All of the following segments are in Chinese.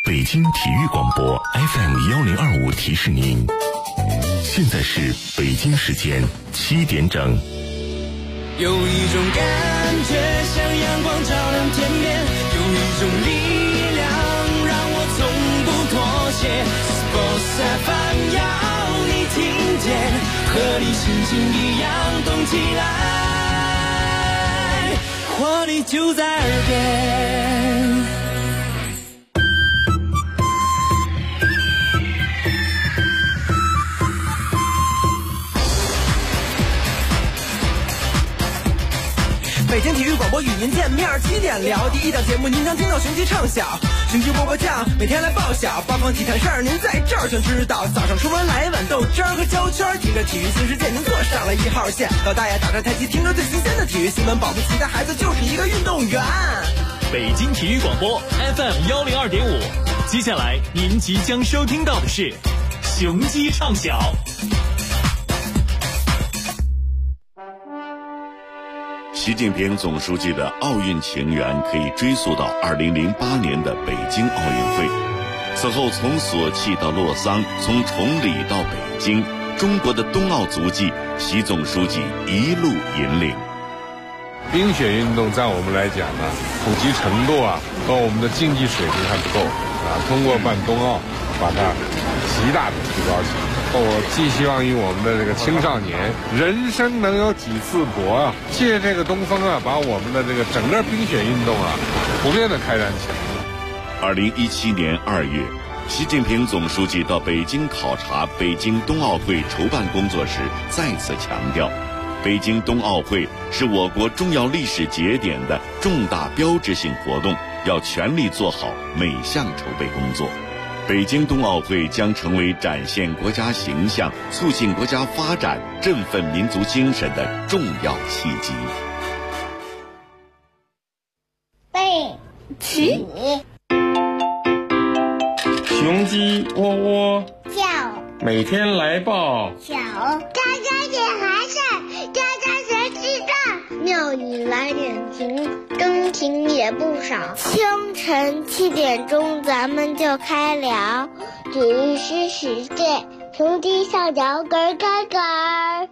北京体育广播 FM1025提示您，现在是北京时间7点整。 有一种感觉像阳光照亮天边，有一种力量让我从不妥协。Sports FM 要你听见，和你心情一样动起来，活力就在耳边。 北京体育广播与您见面，7点聊第一档节目，您将听到雄鸡唱晓，雄鸡波波酱，每天来报晓，八方体坛事儿您在这儿全知道。早上出门来一碗豆汁儿和焦圈，听着体育新世界，您坐上了1号线。老大爷打着太极，听着最新鲜的体育新闻，保不齐的孩子就是一个运动员。 北京体育广播 FM102.5，接下来您即将收听到的是雄鸡唱晓。 习近平总书记的奥运情缘可以追溯到2008年的北京奥运会。此后从索契到洛桑，从崇礼到北京，中国的冬奥足迹，习总书记一路引领。 冰雪运动在我们来讲呢，普及程度和我们的竞技水平还不够通过办冬奥，把它极大的提高起来。我寄希望于我们的这个青少年，人生能有几次搏借这个东风把我们的这个整个冰雪运动普遍的开展起来。 2017年2月，习近平总书记到北京考察北京冬奥会筹办工作时，再次强调，北京冬奥会是我国重要历史节点的重大标志性活动，要全力做好每项筹备工作。北京冬奥会将成为展现国家形象、促进国家发展、振奋民族精神的重要契机。 背起， 雄鸡窝窝叫， 每天来报小，喳喳点孩子，喳喳学记账，妙语来点情，真情也不少。清晨7点钟，咱们就开聊体育新世界，雄鸡校长咯咯咯。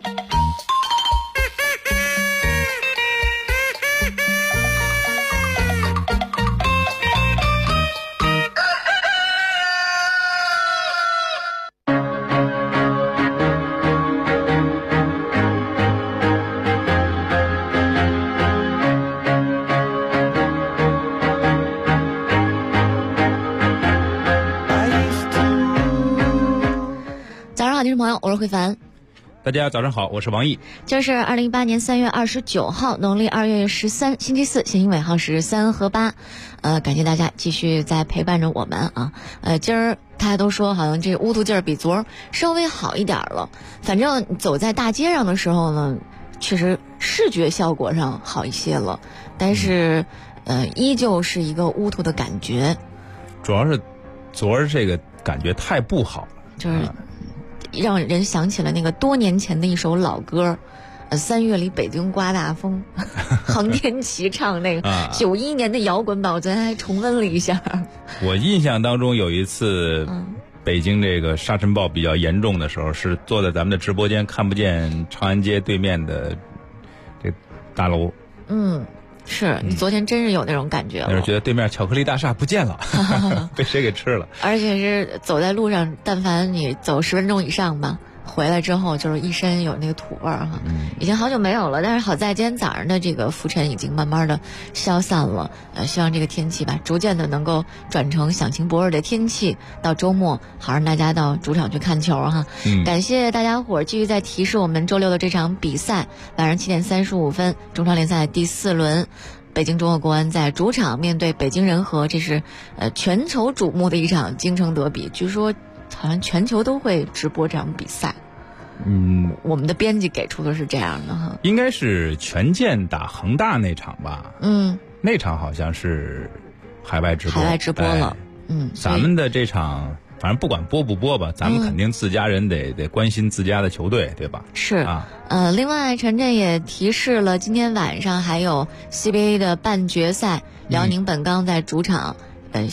听众朋友，我是慧凡。 大家早上好，我是王毅。 这是2018年3月29号，农历2月13，星期四，谐音尾号是3和8。感谢大家继续在陪伴着我们今儿大家都说好像这乌突劲儿比昨儿稍微好一点了。反正走在大街上的时候呢，确实视觉效果上好一些了，但是依旧是一个乌突的感觉。 主要是昨儿这个感觉太不好了， 就是让人想起了那个多年前的一首老歌，3月里北京刮大风，航天旗唱那个91年的摇滚版，我昨天还重温了一下。 我印象当中有一次，北京这个沙尘暴比较严重的时候，是坐在咱们的直播间看不见长安街对面的这大楼。 是你昨天真是有那种感觉了， 就是觉得对面巧克力大厦不见了，被谁给吃了？ 而且是走在路上，但凡你走10分钟以上吧，回来之后就是一身有那个土味儿已经好久没有了。但是好在今天早上的这个浮尘已经慢慢的消散了，希望这个天气吧逐渐的能够转成响晴博日的天气，到周末好让大家到主场去看球感谢大家伙儿继续在提示我们周六的这场比赛，晚上7点35分，中超联赛第4轮。北京中赫国安在主场面对北京人和，这是全球瞩目的一场京城德比，据说好像全球都会直播这场比赛。我们的编辑给出的是这样的应该是权健打恒大那场吧？那场好像是海外直播了。咱们的这场反正不管播不播吧，咱们肯定自家人得关心自家的球队，对吧？ 是另外陈震也提示了，今天晚上还有 CBA 的半决赛，辽宁本钢在主场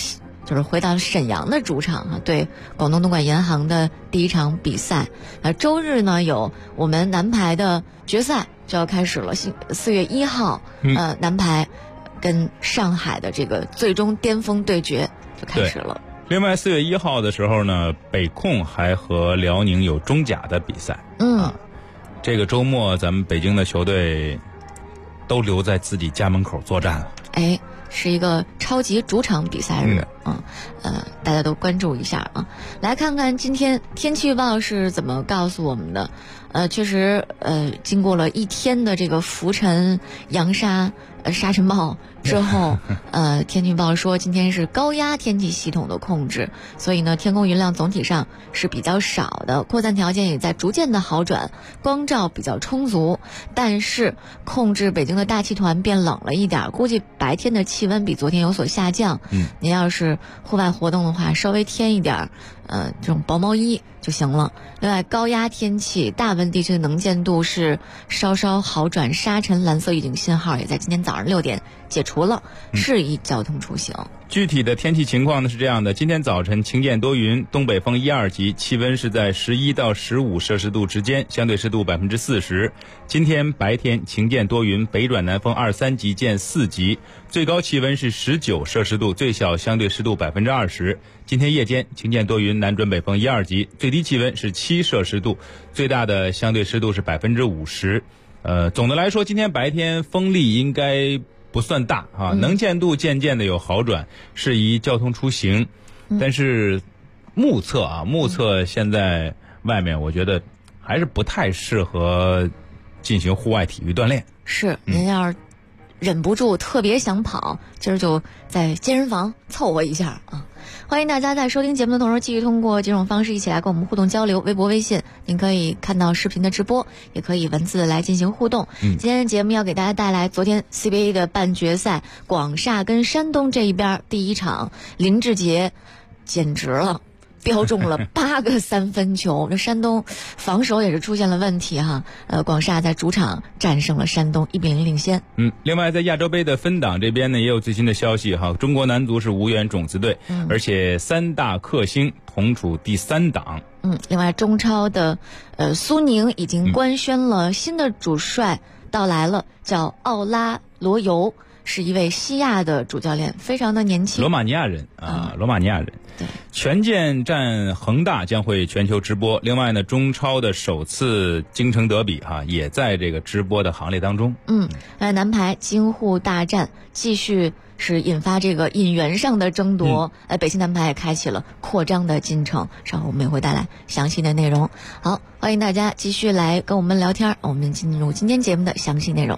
就是回到沈阳的主场啊，对广东东莞银行的第一场比赛。周日呢有我们男排的决赛就要开始了，4月1号，男排跟上海的这个最终巅峰对决就开始了。 另外4月1号的时候呢，北控还和辽宁有中甲的比赛。这个周末咱们北京的球队都留在自己家门口作战了。 是一个超级主场比赛日，大家都关注一下啊。来看看今天天气预报是怎么告诉我们的。确实，经过了一天的这个浮尘、扬沙、沙尘暴之后，天气预报说今天是高压天气系统的控制，所以呢，天空云量总体上是比较少的，扩散条件也在逐渐的好转，光照比较充足，但是控制北京的大气团变冷了一点，估计白天的气温比昨天有所下降。您要是户外活动的话，稍微添一点这种薄毛衣就行了。另外，高压天气，大温地区的能见度是稍稍好转，沙尘蓝色预警信号也在今天早上6点解除了，适宜交通出行。 具体的天气情况呢是这样的：今天早晨晴间多云，东北风1、2级，气温是在11到15摄氏度之间，相对湿度40%。今天白天晴间多云，北转南风2、3级见4级，最高气温是19摄氏度，最小相对湿度20%。今天夜间晴间多云，南转北风1、2级，最低气温是7摄氏度，最大的相对湿度是50%。总的来说，今天白天风力应该不算大啊，能见度渐渐的有好转，适宜交通出行。但是目测现在外面我觉得还是不太适合进行户外体育锻炼。 是，您要是忍不住特别想跑，今儿就在健身房凑合一下啊。欢迎大家在收听节目的同时，继续通过几种方式一起来跟我们互动交流。微博、微信，您可以看到视频的直播，也可以文字来进行互动。今天的节目要给大家带来昨天 CBA 的半决赛，广厦跟山东这一边第一场，林志杰简直了。标中了8个3分球，这山东防守也是出现了问题哈。广厦在主场战胜了山东，1-0领先。 另外在亚洲杯的分档这边呢，也有最新的消息哈。中国男足是无缘种子队，而且3大克星同处第3档。 另外中超的苏宁已经官宣了新的主帅到来了，叫奥拉罗尤，是一位西亚的主教练，非常的年轻， 罗马尼亚人。 对， 权健战恒大将会全球直播。另外呢，中超的首次京城德比也在这个直播的行列当中。 男排京沪大战继续是引发这个引援上的争夺。北京男排也开启了扩张的进程，稍后我们也会带来详细的内容。好，欢迎大家继续来跟我们聊天，我们进入今天节目的详细内容。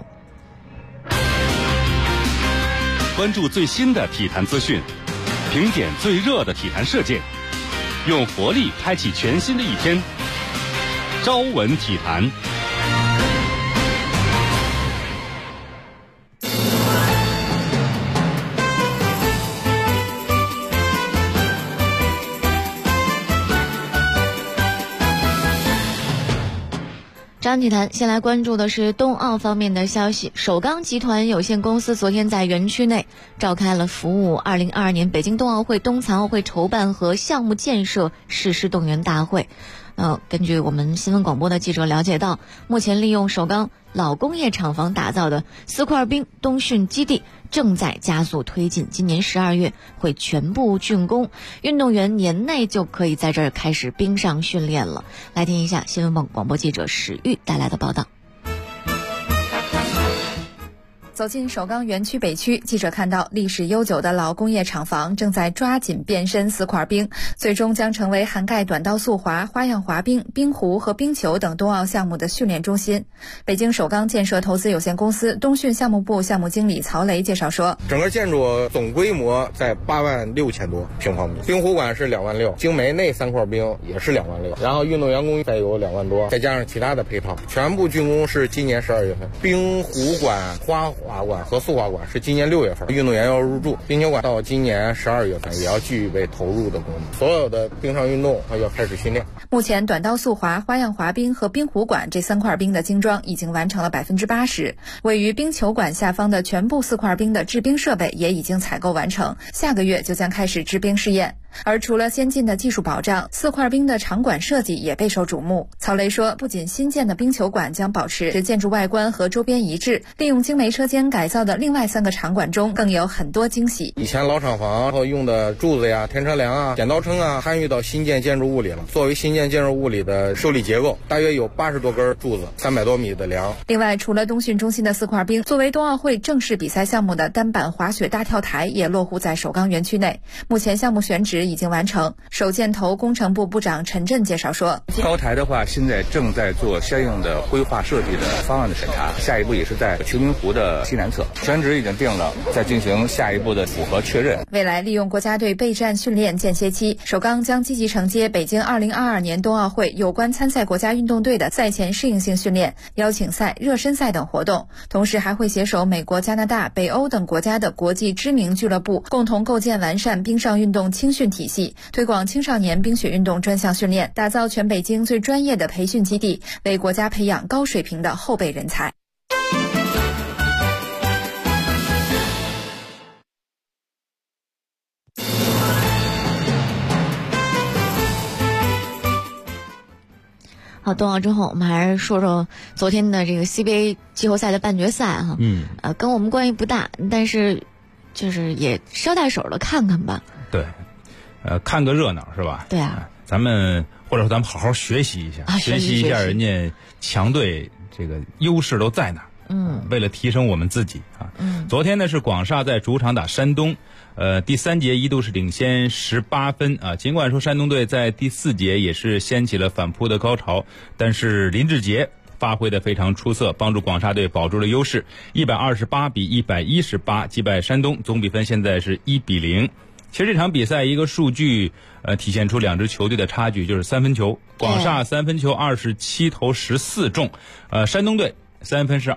关注最新的体坛资讯，评点最热的体坛事件，用活力开启全新的一天。朝闻体坛。 朝闻体坛，先来关注的是冬奥方面的消息。首钢集团有限公司昨天在园区内召开了服务2022年北京冬奥会、冬残奥会筹办和项目建设誓师动员大会。根据我们新闻广播的记者了解到，目前利用首钢老工业厂房打造的4块冰冬训基地正在加速推进，今年12月会全部竣工，运动员年内就可以在这儿开始冰上训练了。来听一下新闻广播记者史玉带来的报道。 走进首钢园区北区，记者看到历史悠久的老工业厂房正在抓紧变身4块冰，最终将成为涵盖短道速滑、花样滑冰、冰壶和冰球等冬奥项目的训练中心。北京首钢建设投资有限公司冬训项目部项目经理曹雷介绍说， 整个建筑总规模在86000多平方米，冰壶馆是26000，精煤那3块冰也是26000，然后运动员公寓再有2万多，再加上其他的配套，全部竣工是今年12月份。冰壶馆、花滑馆和速滑馆是今年6月份运动员要入驻，冰球馆到今年12月份也要具备投入的功能，所有的冰上运动要开始训练。 目前短道速滑、花样滑冰和冰壶馆这3块冰的精装已经完成了80%，位于冰球馆下方的全部4块冰的制冰设备也已经采购完成，下个月就将开始制冰试验。而除了先进的技术保障，4块冰的场馆设计也备受瞩目。曹雷说，不仅新建的冰球馆将保持建筑外观和周边一致，利用精煤车间改造的另外3个场馆中更有很多惊喜。 以前老厂房后用的柱子呀、天车梁啊、剪刀撑啊，参与到新建建筑物里了。作为新建建筑物里的受力结构，大约有80多根柱子，300多米的梁。 另外，除了冬训中心的4块冰，作为冬奥会正式比赛项目的单板滑雪大跳台也落户在首钢园区内。目前项目选址已经完成。首建投工程部部长陈震介绍说， 高台的话，现在正在做相应的规划设计的方案的审查，下一步也是在求名湖的西南侧，选址已经定了，再进行下一步的符合确认。 未来利用国家队备战训练间歇期，首钢将积极承接北京2022年冬奥会有关参赛国家运动队的赛前适应性训练、邀请赛、热身赛等活动，同时还会携手美国、加拿大、北欧等国家的国际知名俱乐部，共同构建完善冰上运动青训体系，推广青少年冰雪运动专项训练，打造全北京最专业的培训基地，为国家培养高水平的后备人才。好，冬奥之后，我们还是说说昨天的这个 CBA 季后赛的半决赛哈。跟我们关系不大，但是就是也捎带手的看看吧。 对，看个热闹是吧？ 对啊， 咱们好好学习一下，学习一下人家强队这个优势都在哪儿。为了提升我们自己啊。昨天呢是广厦在主场打山东，第3节一度是领先18分啊。尽管说山东队在第4节也是掀起了反扑的高潮，但是林志杰发挥得非常出色，帮助广厦队保住了优势，128比118击败山东，总比分现在是1-0。其实这场比赛一个数据体现出两支球队的差距，就是3分球。广厦3分球27投14中，山东队3分是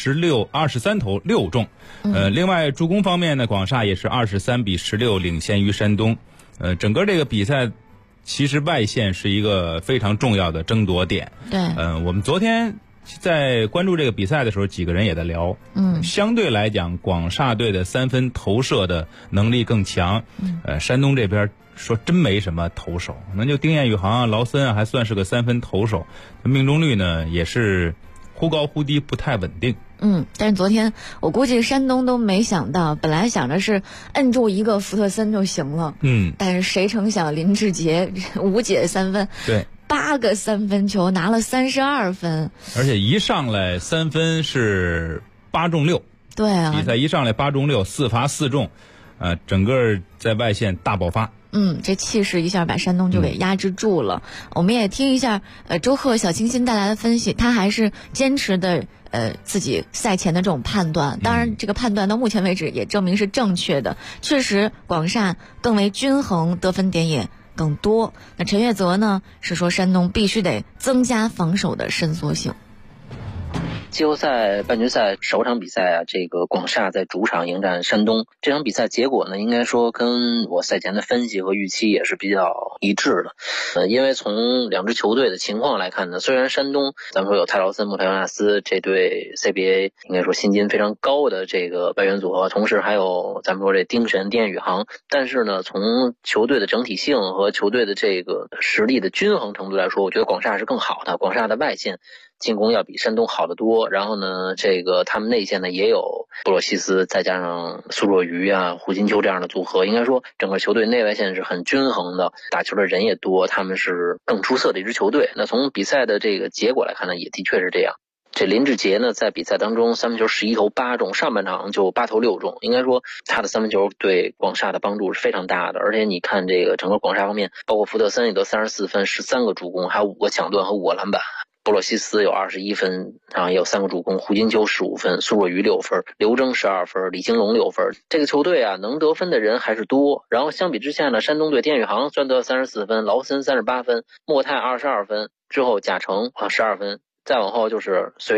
23投6中。另外助攻方面呢，广厦也是23比16领先于山东。整个这个比赛其实外线是一个非常重要的争夺点。 对， 我们昨天在关注这个比赛的时候，几个人也在聊。相对来讲，广厦队的3分投射的能力更强。山东这边说真没什么投手，那就丁彦雨航啊、劳森啊，还算是个3分投手，命中率呢也是忽高忽低，不太稳定。 但是昨天我估计山东都没想到，本来想着是摁住一个福特森就行了。但是谁成想林志杰无解3分， 对 ，8个3分球拿了32分， 而且一上来3分是8中6。 对啊， 比赛一上来8中6，4罚4中，整个在外线大爆发。 这气势一下把山东就给压制住了。我们也听一下周贺、小清新带来的分析，他还是坚持的自己赛前的这种判断。当然这个判断到目前为止也证明是正确的，确实广厦更为均衡，得分点也更多。那陈月泽呢是说山东必须得增加防守的伸缩性。 季后赛半决赛首场比赛啊，这个广厦在主场迎战山东。这场比赛结果呢，应该说跟我赛前的分析和预期也是比较一致的。因为从两支球队的情况来看呢，虽然山东咱们说有泰劳森、穆特尤纳斯这对 CBA 应该说薪金非常高的这个外援组合，同时还有咱们说这丁神、丁宇航，但是呢，从球队的整体性和球队的这个实力的均衡程度来说，我觉得广厦是更好的。广厦的外线进攻要比山东好得多，然后呢，这个他们内线呢也有布洛西斯，再加上苏若愚啊、胡金秋这样的组合，应该说整个球队内外线是很均衡的，打球的人也多，他们是更出色的一支球队。那从比赛的这个结果来看呢，也的确是这样。这林志杰呢，在比赛当中3分球11投8中，上半场就8投6中，应该说他的3分球对广厦的帮助是非常大的。而且你看这个整个广厦方面，包括福特森也得34分、13个助攻，还有5个抢断和5个篮板。布洛西斯有21分，然后也有3个助攻，胡金秋15分，苏若愚6分，刘铮12分，李兴龙6分。这个球队啊，能得分的人还是多。然后相比之下呢，山东队丁宇航虽然得了34分，劳森38分，莫泰22分，之后贾诚12分，再往后就是隋冉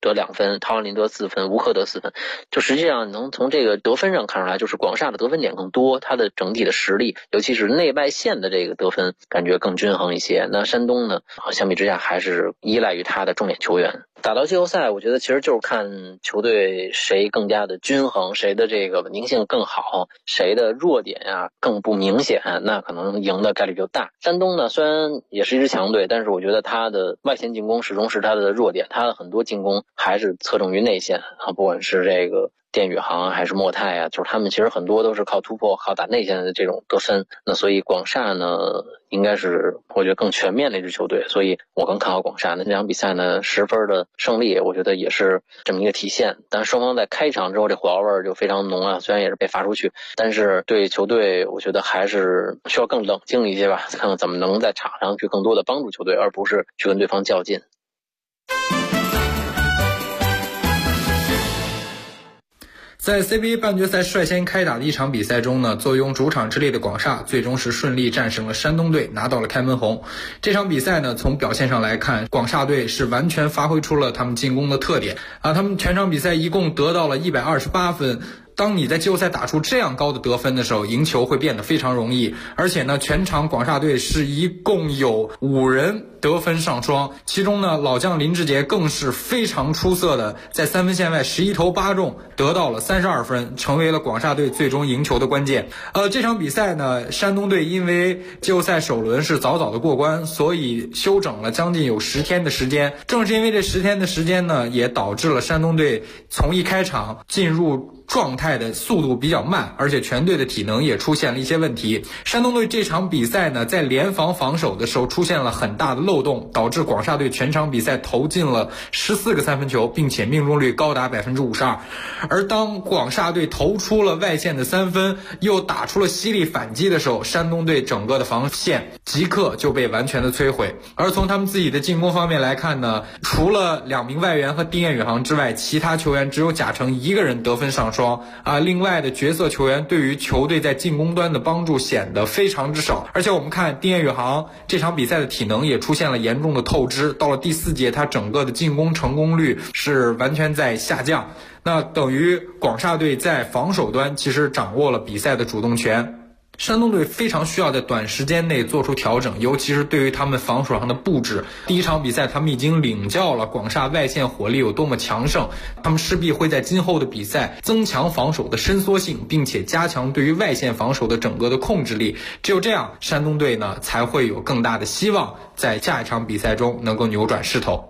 得2分，陶兰林得4分，吴克得4分。就实际上能从这个得分上看出来，就是广厦的得分点更多，它的整体的实力，尤其是内外线的这个得分感觉更均衡一些。那山东呢，相比之下还是依赖于他的重点球员。打到季后赛，我觉得其实就是看球队谁更加的均衡，谁的这个稳定性更好，谁的弱点啊更不明显，那可能赢的概率就大。山东呢，虽然也是一支强队，但是我觉得他的外线进攻始终是他的弱点，他的很多进攻还是侧重于内线啊，不管是这个电宇航还是莫泰啊，就是他们其实很多都是靠突破、靠打内线的这种得分。那所以广厦呢，应该是我觉得更全面的一支球队，所以我更看好广厦。那这场比赛呢，10分的胜利，我觉得也是这么一个体现。但双方在开场之后，这火药味就非常浓啊，虽然也是被罚出去，但是对球队，我觉得还是需要更冷静一些吧，看看怎么能在场上去更多的帮助球队，而不是去跟对方较劲。 在 CBA 半决赛率先开打的一场比赛中呢，坐拥主场之利的广厦最终是顺利战胜了山东队，拿到了开门红。这场比赛呢，从表现上来看，广厦队是完全发挥出了他们进攻的特点啊，他们全场比赛一共得到了128分。当你在季后赛打出这样高的得分的时候，赢球会变得非常容易。而且呢，全场广厦队是一共有5人得分上双，其中呢，老将林志杰更是非常出色的，在3分线外11投8中，得到了32分，成为了广厦队最终赢球的关键。这场比赛呢，山东队因为季后赛首轮是早早的过关，所以休整了将近有10天的时间。正是因为这10天的时间呢，也导致了山东队从一开场进入状态的速度比较慢，而且全队的体能也出现了一些问题。山东队这场比赛呢，在联防防守的时候出现了很大的漏洞，导致广厦队全场比赛投进了14个3分球，并且命中率高达52%。而当广厦队投出了外线的3分，又打出了犀利反击的时候，山东队整个的防线即刻就被完全的摧毁。而从他们自己的进攻方面来看呢，除了2名外援和丁宇航之外，其他球员只有贾成1个人得分上双另外的角色球员对于球队在进攻端的帮助显得非常之少。而且我们看丁宇航这场比赛的体能也出现了严重的透支，到了第4节他整个的进攻成功率是完全在下降，那等于广厦队在防守端其实掌握了比赛的主动权。山东队非常需要在短时间内做出调整，尤其是对于他们防守上的布置。第一场比赛他们已经领教了广厦外线火力有多么强盛，他们势必会在今后的比赛增强防守的伸缩性，并且加强对于外线防守的整个的控制力。只有这样，山东队呢才会有更大的希望在下一场比赛中能够扭转势头。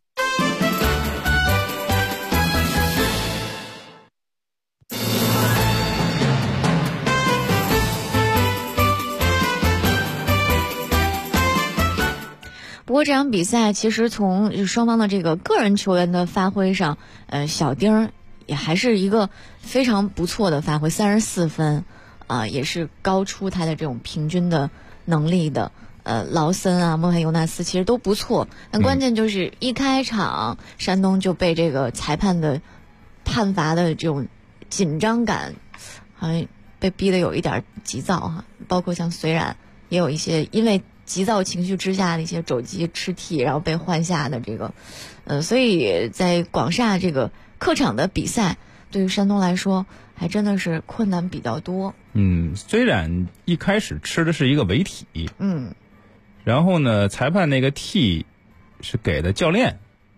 不过这场比赛其实从双方的这个个人球员的发挥上，小丁也还是一个非常不错的发挥，34分，也是高出他的这种平均的能力的。劳森啊，莫佩尤纳斯其实都不错，但关键就是一开场，山东就被这个裁判的判罚的这种紧张感，好像被逼得有一点急躁哈。包括像虽然也有一些因为急躁情绪之下的一些肘击吃替，然后被换下的这个，所以在广厦这个客场的比赛，对于山东来说还真的是困难比较多。 虽然一开始吃的是一个违体，然后呢，裁判那个替是给的教练，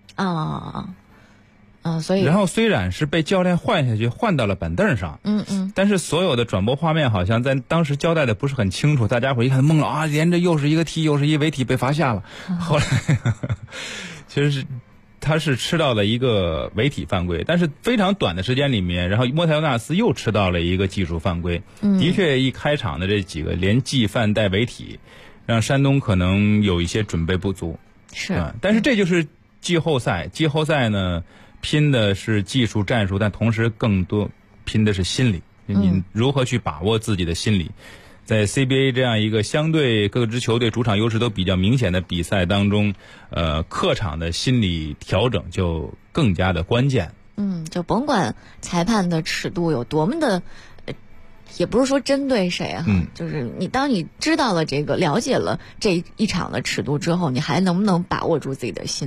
所以然后虽然是被教练换下去，换到了板凳上，但是所有的转播画面好像在当时交代的不是很清楚，大家伙一看懵了啊，连着又是一个替，又是一违体被罚下了。后来其实是他是吃到了一个违体犯规，但是非常短的时间里面，然后莫泰尤纳斯又吃到了一个技术犯规。的确，一开场的这几个连技犯带违体，让山东可能有一些准备不足。但是这就是季后赛，季后赛呢拼的是技术战术，但同时更多拼的是心理，你如何去把握自己的心理。在 CBA 这样一个相对各支球队主场优势都比较明显的比赛当中，客场的心理调整就更加的关键。 就甭管裁判的尺度有多么的，也不是说针对谁啊，就是当你知道了这个，了解了这一场的尺度之后，你还能不能把握住自己的心理？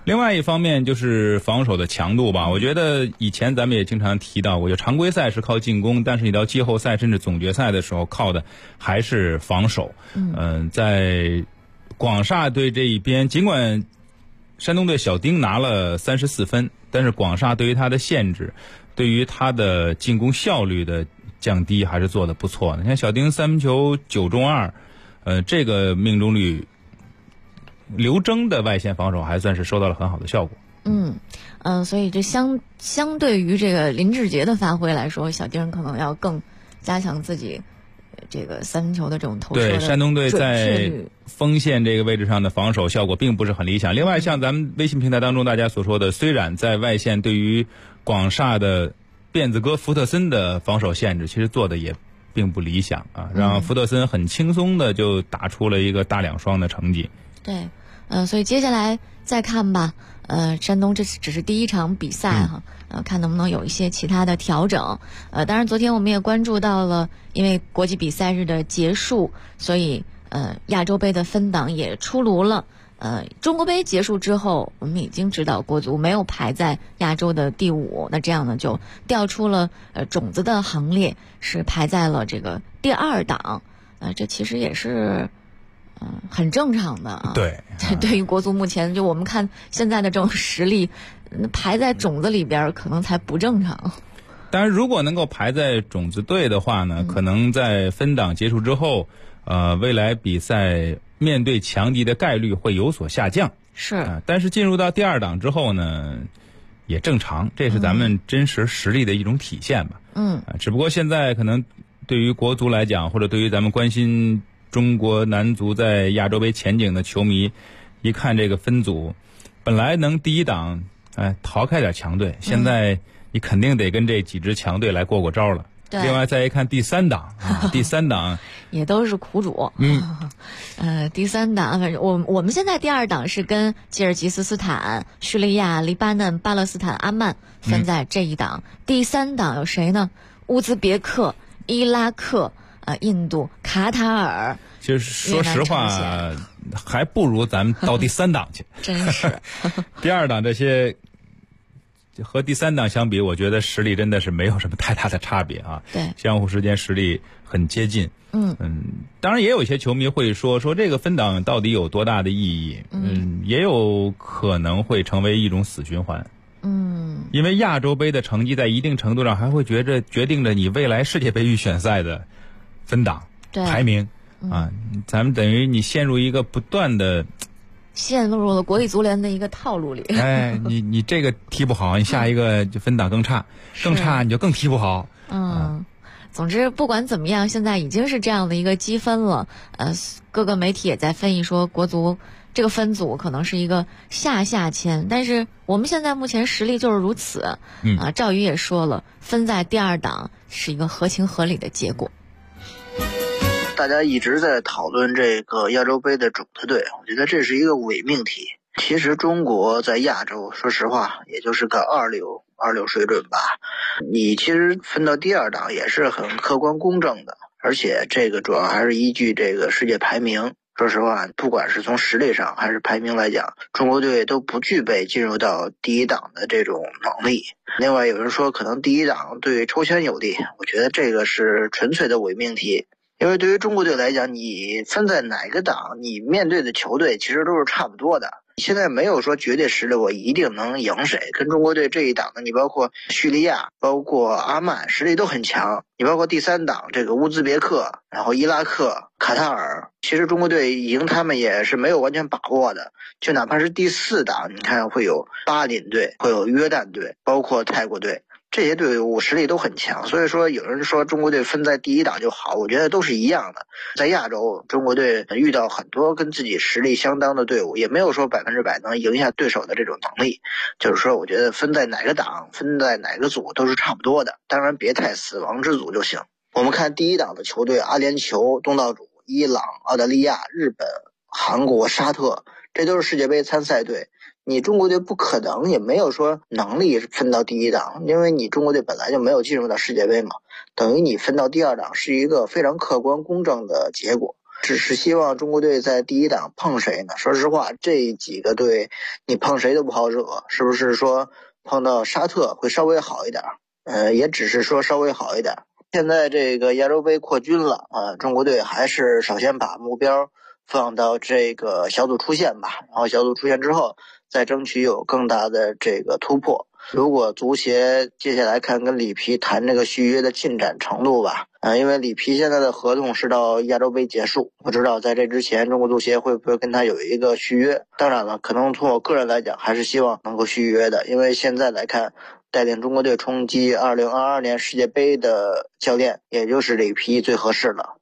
另外一方面就是防守的强度吧，我觉得以前咱们也经常提到过，就常规赛是靠进攻，但是你到季后赛甚至总决赛的时候，靠的还是防守。在广厦队这一边，尽管山东队小丁拿了34分，但是广厦对于他的限制，对于他的进攻效率的降低还是做得不错的。你看小丁3分球9中2，这个命中率，刘铮的外线防守还算是收到了很好的效果。 所以这相对于这个林志杰的发挥来说，小丁可能要更加强自己这个3分球的这种投射的准确率。 对，山东队在锋线这个位置上的防守效果并不是很理想。另外，像咱们微信平台当中大家所说的，虽然在外线对于广厦的辫子哥福特森的防守限制，其实做的也并不理想啊，让福特森很轻松的就打出了一个大2双的成绩。 对，所以接下来再看吧。山东这只是第一场比赛哈，看能不能有一些其他的调整。当然昨天我们也关注到了，因为国际比赛日的结束，所以亚洲杯的分档也出炉了。中国杯结束之后，我们已经知道国足没有排在亚洲的第5，那这样呢就调出了种子的行列，是排在了这个第2档。这其实也是很正常的啊。 对， 对于国足目前就我们看现在的这种实力，排在种子里边可能才不正常。 当然，如果能够排在种子队的话呢，可能在分档结束之后，未来比赛面对强敌的概率会有所下降。 是， 但是进入到第2档之后呢，也正常，这是咱们真实实力的一种体现吧。只不过现在可能对于国足来讲，或者对于咱们关心中国男足在亚洲杯前景的球迷，一看这个分组，本来能第1档逃开点强队，现在你肯定得跟这几支强队来过招了。另外再一看第3档第3档也都是苦主。第3档反正我们现在第2档是跟吉尔吉斯斯坦、叙利亚、黎巴嫩、巴勒斯坦、阿曼分在这一档。第3档有谁呢？乌兹别克、伊拉克、印度、卡塔尔。 其实说实话，还不如咱们到第3档去。 真是。 第2档这些和第3档相比，我觉得实力真的是没有什么太大的差别啊。 对， 相互之间实力很接近。当然也有一些球迷会说这个分档到底有多大的意义？也有可能会成为一种死循环。因为亚洲杯的成绩在一定程度上还会决定着你未来世界杯预选赛的分档排名咱们等于你陷入一个不断的陷入了国际足联的一个套路里。 你这个踢不好，你下一个就分档更差你就更踢不好。 总之不管怎么样，现在已经是这样的一个积分了。各个媒体也在分析说国足这个分组可能是一个下签，但是我们现在目前实力就是如此。赵宇也说了，分在第2档是一个合情合理的结果。 大家一直在讨论这个亚洲杯的种子队，我觉得这是一个伪命题。其实中国在亚洲，说实话，也就是个二流水准吧。你其实分到第2档也是很客观公正的，而且这个主要还是依据这个世界排名。说实话，不管是从实力上还是排名来讲，中国队都不具备进入到第1档的这种能力。另外有人说可能第1档对抽签有利，我觉得这个是纯粹的伪命题。因为对于中国队来讲，你分在哪个档，你面对的球队其实都是差不多的。现在没有说绝对实力我一定能赢谁，跟中国队这一档的，你包括叙利亚，包括阿曼，实力都很强。你包括第3档这个乌兹别克，然后伊拉克、卡塔尔，其实中国队赢他们也是没有完全把握的。就哪怕是第4档，你看会有巴林队，会有约旦队，包括泰国队，这些队伍实力都很强。所以说有人说中国队分在第1档就好，我觉得都是一样的。在亚洲，中国队遇到很多跟自己实力相当的队伍，也没有说100%能赢下对手的这种能力。就是说我觉得分在哪个档，分在哪个组都是差不多的，当然别太死亡之组就行。我们看第1档的球队，阿联酋、东道主、伊朗、澳大利亚、日本、韩国、沙特，这都是世界杯参赛队。你中国队不可能也没有说能力分到第1档，因为你中国队本来就没有进入到世界杯嘛，等于你分到第2档是一个非常客观公正的结果。 只是希望中国队在第一档碰谁呢？说实话，这几个队你碰谁都不好惹，是不是说碰到沙特会稍微好一点？也只是说稍微好一点。现在这个亚洲杯扩军了啊，中国队还是首先把目标放到这个小组出线吧，然后小组出线之后再争取有更大的这个突破。如果足协接下来看跟里皮谈这个续约的进展程度吧，因为里皮现在的合同是到亚洲杯结束，不知道在这之前中国足协会不会跟他有一个续约。当然了，可能从我个人来讲还是希望能够续约的，因为现在来看带领中国队冲击2022年世界杯的教练也就是里皮最合适了。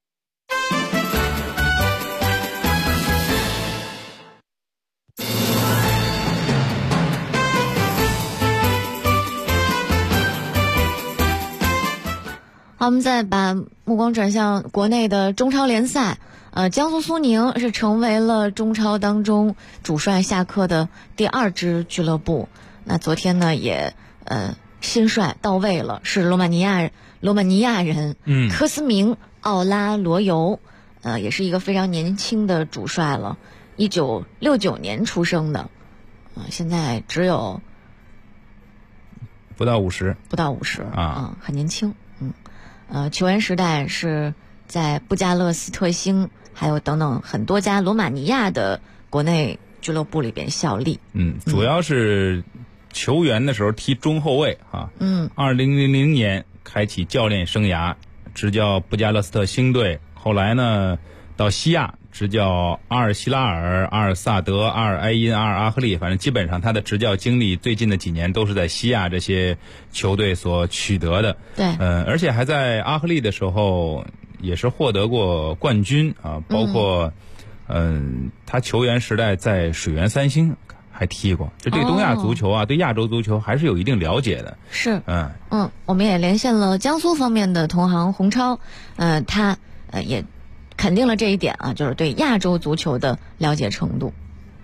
好，我们再把目光转向国内的中超联赛。江苏苏宁是成为了中超当中主帅下课的第2支俱乐部。那昨天呢，也新帅到位了，是罗马尼亚人科斯明·奥拉罗尤，也是一个非常年轻的主帅了，1969年出生的，现在只有不到50 啊，很年轻。球员时代是在布加勒斯特星还有等等很多家罗马尼亚的国内俱乐部里边效力。 主要是球员的时候踢中后卫啊。2000年开启教练生涯，执教布加勒斯特星队，后来呢到西亚执教阿尔希拉尔、阿尔萨德、阿尔埃因、阿尔阿赫利，反正基本上他的执教经历最近的几年都是在西亚这些球队所取得的。 对， 而且还在阿赫利的时候也是获得过冠军啊，包括他球员时代在水源三星还踢过，就对东亚足球啊，对亚洲足球还是有一定了解的。 是，我们也连线了江苏方面的同行洪超，他也肯定了这一点啊，就是对亚洲足球的了解程度。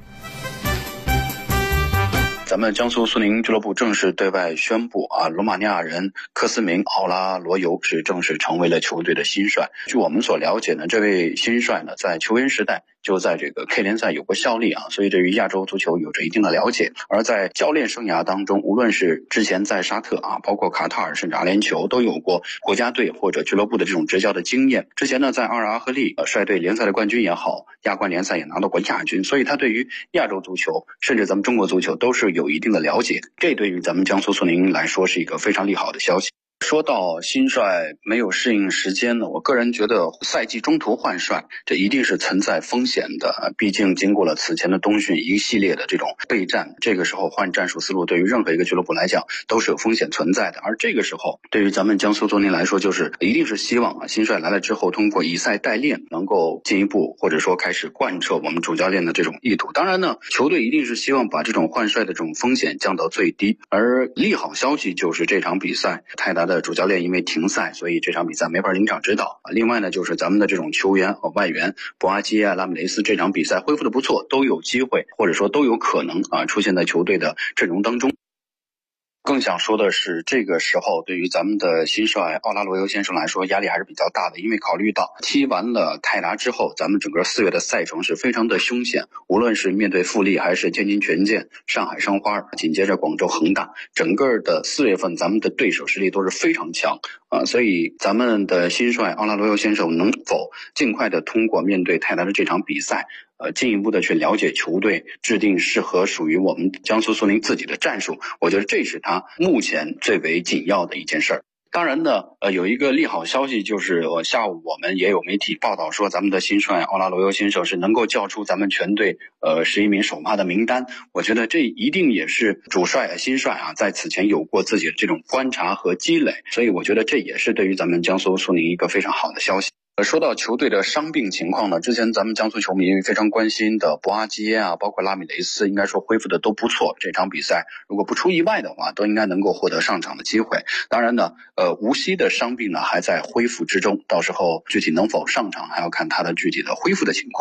咱们江苏苏宁俱乐部正式对外宣布啊，罗马尼亚人科斯明·奥拉罗尤是正式成为了球队的新帅。据我们所了解呢，这位新帅呢，在球员时代就在这个 K 联赛有过效力啊，所以对于亚洲足球有着一定的了解。而在教练生涯当中，无论是之前在沙特啊，包括卡塔尔甚至阿联酋，都有过国家队或者俱乐部的这种执教的经验。之前呢，在阿尔阿赫利率队联赛的冠军也好，亚冠联赛也拿到过亚军，所以他对于亚洲足球甚至咱们中国足球都是有一定的了解。这对于咱们江苏苏宁来说是一个非常利好的消息。说到新帅没有适应时间呢，我个人觉得赛季中途换帅，这一定是存在风险的。毕竟经过了此前的冬训一系列的这种备战，这个时候换战术思路对于任何一个俱乐部来讲都是有风险存在的。而这个时候对于咱们江苏苏宁来说，就是一定是希望啊，新帅来了之后通过以赛代练，能够进一步或者说开始贯彻我们主教练的这种意图。当然呢，球队一定是希望把这种换帅的这种风险降到最低。而利好消息就是这场比赛泰达的主教练因为停赛，所以这场比赛没法临场指导。另外呢，就是咱们的这种球员和外援博阿基耶、拉姆雷斯这场比赛恢复的不错，都有机会或者说都有可能出现在球队的阵容当中。更想说的是，这个时候对于咱们的新帅奥拉罗尤先生来说压力还是比较大的，因为考虑到踢完了泰达之后，咱们整个4月的赛程是非常的凶险，无论是面对富力还是天津权健、上海申花，紧接着广州恒大，整个的4月份咱们的对手实力都是非常强所以咱们的新帅奥拉罗尤先生能否尽快的通过面对泰达的这场比赛进一步的去了解球队，制定适合属于我们江苏苏宁自己的战术，我觉得这是他目前最为紧要的一件事儿。当然呢，有一个利好消息，就是下午我们也有媒体报道说，咱们的新帅奥拉罗尤先生是能够叫出咱们全队11名首发的名单。我觉得这一定也是主帅新帅在此前有过自己的这种观察和积累，所以我觉得这也是对于咱们江苏苏宁一个非常好的消息。说到球队的伤病情况呢，之前咱们江苏球迷非常关心的博阿基耶包括拉米雷斯，应该说恢复的都不错。这场比赛如果不出意外的话，都应该能够获得上场的机会。当然呢，无锡的伤病呢还在恢复之中，到时候具体能否上场还要看他的具体的恢复的情况。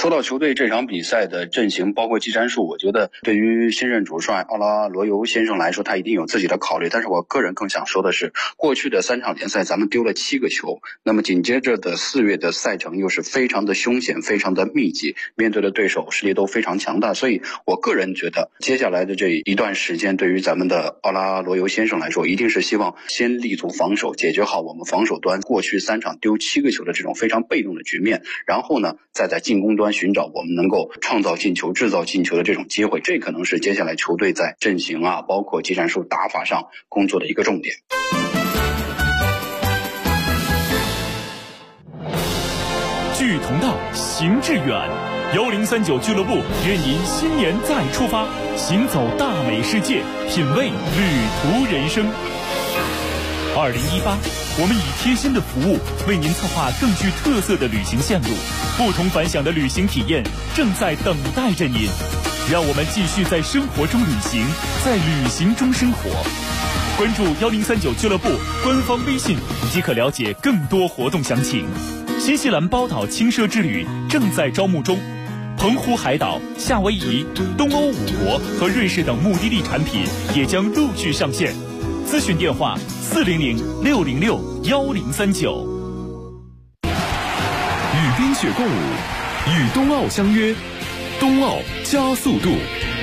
说到球队这场比赛的阵型，包括技战术，我觉得对于新任主帅奥拉罗尤先生来说，他一定有自己的考虑。但是我个人更想说的是，过去的3场联赛咱们丢了7个球，那么紧接着的4月的赛程又是非常的凶险，非常的密集，面对的对手实力都非常强大。所以我个人觉得，接下来的这一段时间，对于咱们的奥拉罗尤先生来说，一定是希望先立足防守，解决好我们防守端过去3场丢7个球的这种非常被动的局面，然后呢，再在进攻端寻找我们能够创造进球、制造进球的这种机会。这可能是接下来球队在阵型啊，包括技战术打法上工作的一个重点。 聚同道，行致远。1039俱乐部愿您新年再出发，行走大美世界，品味旅途人生。2018，我们以贴心的服务为您策划更具特色的旅行线路，不同凡响的旅行体验正在等待着您。让我们继续在生活中旅行，在旅行中生活。关注1039俱乐部官方微信，即可了解更多活动详情。新西兰包岛轻奢之旅正在招募中，澎湖海岛、夏威夷、东欧5国和瑞士等目的地产品也将陆续上线。咨询电话400-606-1039。 与冰雪共舞，与冬奥相约，冬奥加速度。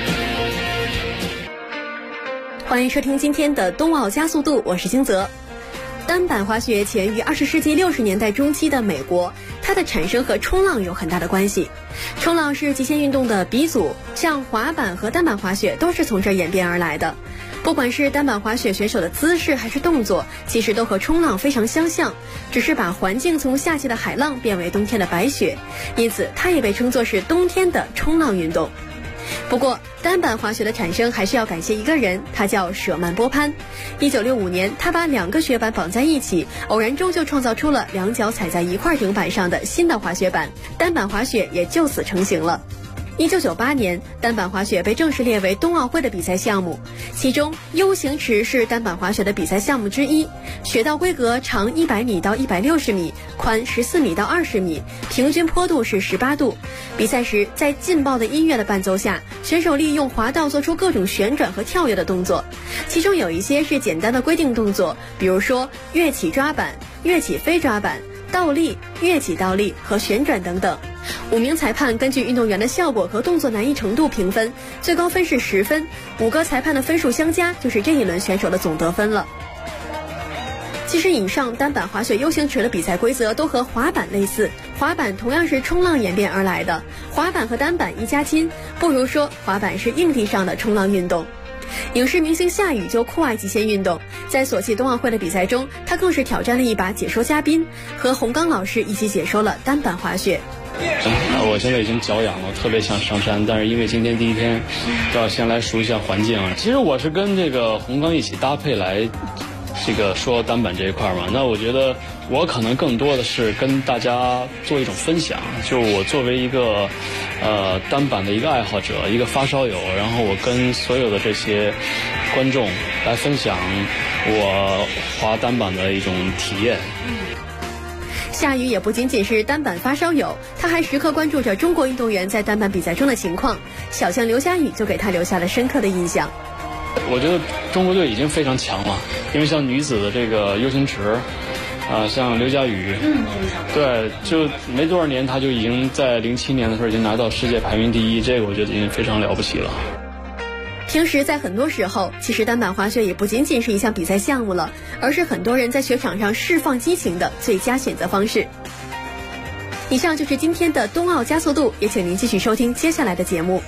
欢迎收听今天的冬奥加速度，我是金泽。单板滑雪起源于20世纪60年代中期的美国，它的产生和冲浪有很大的关系。冲浪是极限运动的鼻祖，像滑板和单板滑雪都是从这儿演变而来的。不管是单板滑雪选手的姿势还是动作，其实都和冲浪非常相像，只是把环境从夏季的海浪变为冬天的白雪，因此它也被称作是冬天的冲浪运动。不过单板滑雪的产生还是要感谢一个人，他叫舍曼波潘。1965年，他把2个雪板绑在一起，偶然中就创造出了2脚踩在一块顶板上的新的滑雪板，单板滑雪也就此成型了。1998年，单板滑雪被正式列为冬奥会的比赛项目，其中 U 型池是单板滑雪的比赛项目之一。雪道规格长100米到160米，宽14米到20米，平均坡度是18度。比赛时，在劲爆的音乐的伴奏下，选手利用滑道做出各种旋转和跳跃的动作，其中有一些是简单的规定动作，比如说跃起抓板、跃起飞抓板、倒立、跃起倒立和旋转等等。5名裁判根据运动员的效果和动作难易程度评分，最高分是10分，5个裁判的分数相加就是这一轮选手的总得分了。其实以上单板滑雪 U 型池的比赛规则都和滑板类似，滑板同样是冲浪演变而来的，滑板和单板一家亲，不如说滑板是硬地上的冲浪运动。影视明星夏雨就酷爱极限运动，在索契冬奥会的比赛中，他更是挑战了一把解说嘉宾，和洪刚老师一起解说了单板滑雪。 我现在已经脚痒了，特别想上山，但是因为今天第一天，都要先来熟悉一下环境啊。其实我是跟这个洪刚一起搭配来这个说单板这一块嘛，那我觉得我可能更多的是跟大家做一种分享，就我作为一个单板的一个爱好者，一个发烧友，然后我跟所有的这些观众来分享我滑单板的一种体验。 夏雨也不仅仅是单板发烧友，他还时刻关注着中国运动员在单板比赛中的情况，小将刘佳宇就给他留下了深刻的印象。 我觉得中国队已经非常强了，因为像女子的这个 U 型池像刘佳宇，对，就没多少年他就已经在07年的时候已经拿到世界排名第1，这个我觉得已经非常了不起了。 平时在很多时候，其实单板滑雪也不仅仅是一项比赛项目了，而是很多人在雪场上释放激情的最佳选择方式。以上就是今天的冬奥加速度，也请您继续收听接下来的节目。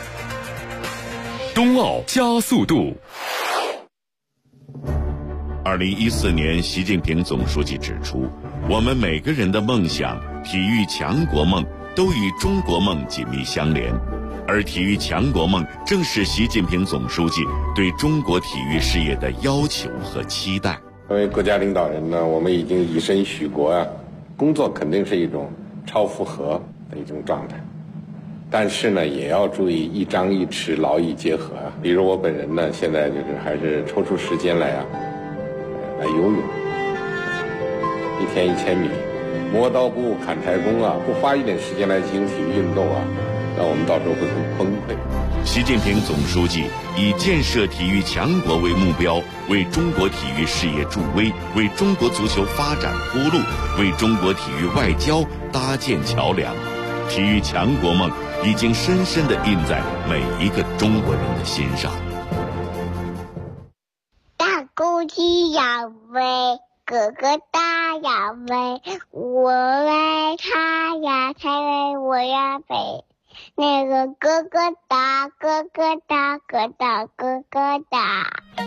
冬奥加速度。 2014年，习近平总书记指出，我们每个人的梦想、体育强国梦都与中国梦紧密相连，而体育强国梦正是习近平总书记对中国体育事业的要求和期待。 作为国家领导人呢，我们已经以身许国啊，工作肯定是一种超负荷的一种状态，但是呢，也要注意一张一弛，劳逸结合啊。比如我本人呢，现在就是还是抽出时间来游泳，1天1000米， 磨刀不误砍柴工啊，不花一点时间来进行体育运动啊，那我们到时候会很崩溃。 习近平总书记以建设体育强国为目标，为中国体育事业助威，为中国足球发展铺路，为中国体育外交搭建桥梁。体育强国梦已经深深地印在每一个中国人的心上。 大公鸡要飞，哥哥大要飞，我为他呀才为我呀飞。那个哥哥大，哥哥大，哥大哥哥大。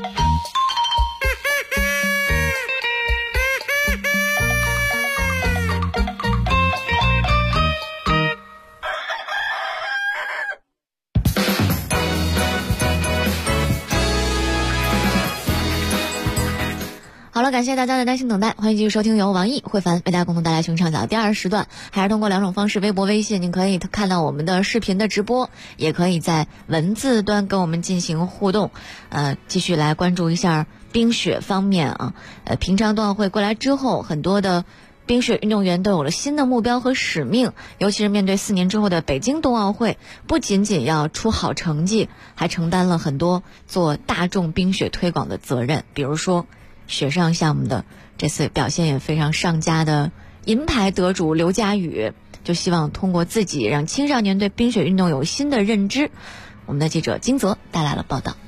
好了，感谢大家的耐心等待，欢迎继续收听由王毅、慧凡为大家共同带来群畅讲第二时段，还是通过2种方式，微博、微信，您可以看到我们的视频的直播，也可以在文字端跟我们进行互动。继续来关注一下冰雪方面啊，平昌冬奥会过来之后，很多的冰雪运动员都有了新的目标和使命，尤其是面对4年之后的北京冬奥会，不仅仅要出好成绩，还承担了很多做大众冰雪推广的责任。比如说雪上项目的这次表现也非常上佳的银牌得主刘佳宇，就希望通过自己让青少年对冰雪运动有新的认知。我们的记者金泽带来了报道。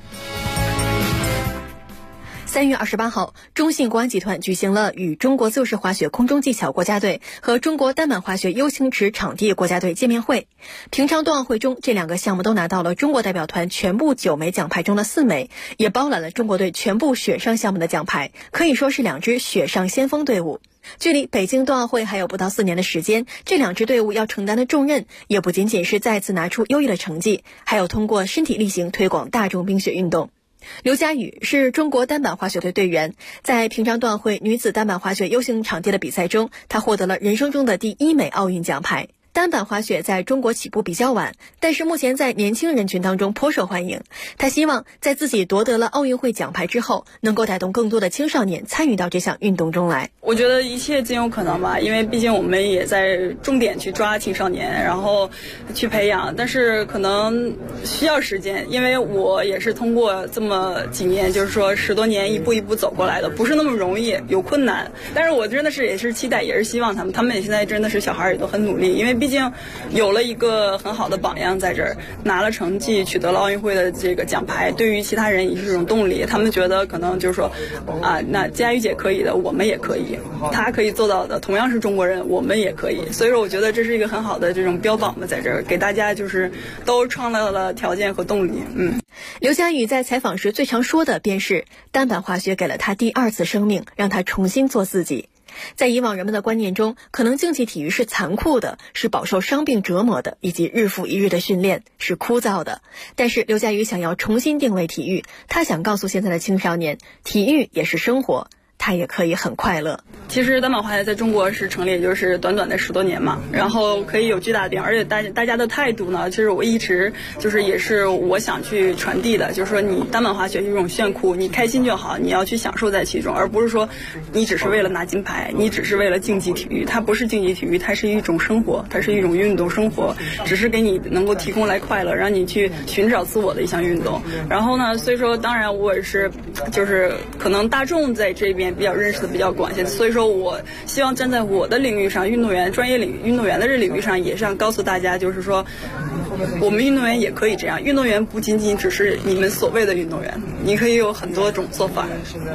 3月28号，中信国安集团举行了与中国自由式滑雪空中技巧国家队和中国单板滑雪 U 型池场地国家队见面会。平昌冬奥会中，这2个项目都拿到了中国代表团全部9枚奖牌中的4枚，也包揽了中国队全部雪上项目的奖牌，可以说是2支雪上先锋队伍。距离北京冬奥会还有不到4年的时间，这2支队伍要承担的重任也不仅仅是再次拿出优异的成绩，还有通过身体力行推广大众冰雪运动。刘佳宇是中国单板滑雪队队员，在平昌冬奥会女子单板滑雪 U 型场地的比赛中，她获得了人生中的第1枚奥运奖牌。单板滑雪在中国起步比较晚，但是目前在年轻人群当中颇受欢迎。他希望在自己夺得了奥运会奖牌之后，能够带动更多的青少年参与到这项运动中来。 我觉得一切皆有可能吧，因为毕竟我们也在重点去抓青少年，然后去培养，但是可能需要时间，因为我也是通过这么几年，就是说10多年一步一步走过来的，不是那么容易，有困难。但是我真的是也是期待，也是希望他们也现在真的是小孩也都很努力，因为毕竟有了一个很好的榜样在这儿，拿了成绩，取得了奥运会的这个奖牌，对于其他人也是一种动力。他们觉得可能就是说啊，那佳宇姐可以的，我们也可以，她可以做到的，同样是中国人，我们也可以。所以说我觉得这是一个很好的这种标榜吧，在这儿给大家就是都创造了条件和动力。 刘佳宇在采访时最常说的便是单板滑雪给了他第2次生命，让他重新做自己。在以往人们的观念中，可能竞技体育是残酷的，是饱受伤病折磨的，以及日复一日的训练是枯燥的。但是刘佳宇想要重新定位体育，他想告诉现在的青少年，体育也是生活，他也可以很快乐。 其实单板滑雪在中国是成立，也就是短短的10多年嘛，然后可以有巨大的变化，而且大家的态度呢，其实我一直就是也是我想去传递的，就是说你单板滑雪是一种炫酷，你开心就好，你要去享受在其中，而不是说你只是为了拿金牌，你只是为了竞技体育，它不是竞技体育，它是一种生活，它是一种运动生活，只是给你能够提供来快乐，让你去寻找自我的一项运动。然后呢，所以说当然我也是就是可能大众在这边比较认识的比较广一些，所以说我希望站在我的领域上，运动员专业运动员的这领域上，也是想告诉大家，就是说我们运动员也可以这样，运动员不仅仅只是你们所谓的运动员，你可以有很多种做法。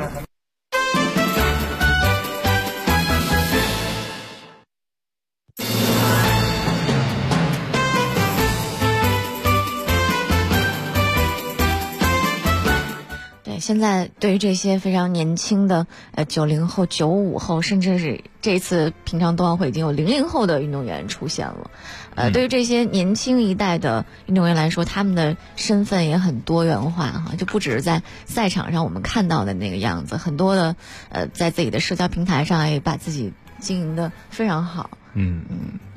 现在对于这些非常年轻的90后、95后，甚至是这次平昌冬奥会已经有00后的运动员出现了。对于这些年轻一代的运动员来说，他们的身份也很多元化哈，就不只是在赛场上我们看到的那个样子，很多的在自己的社交平台上也把自己经营的非常好。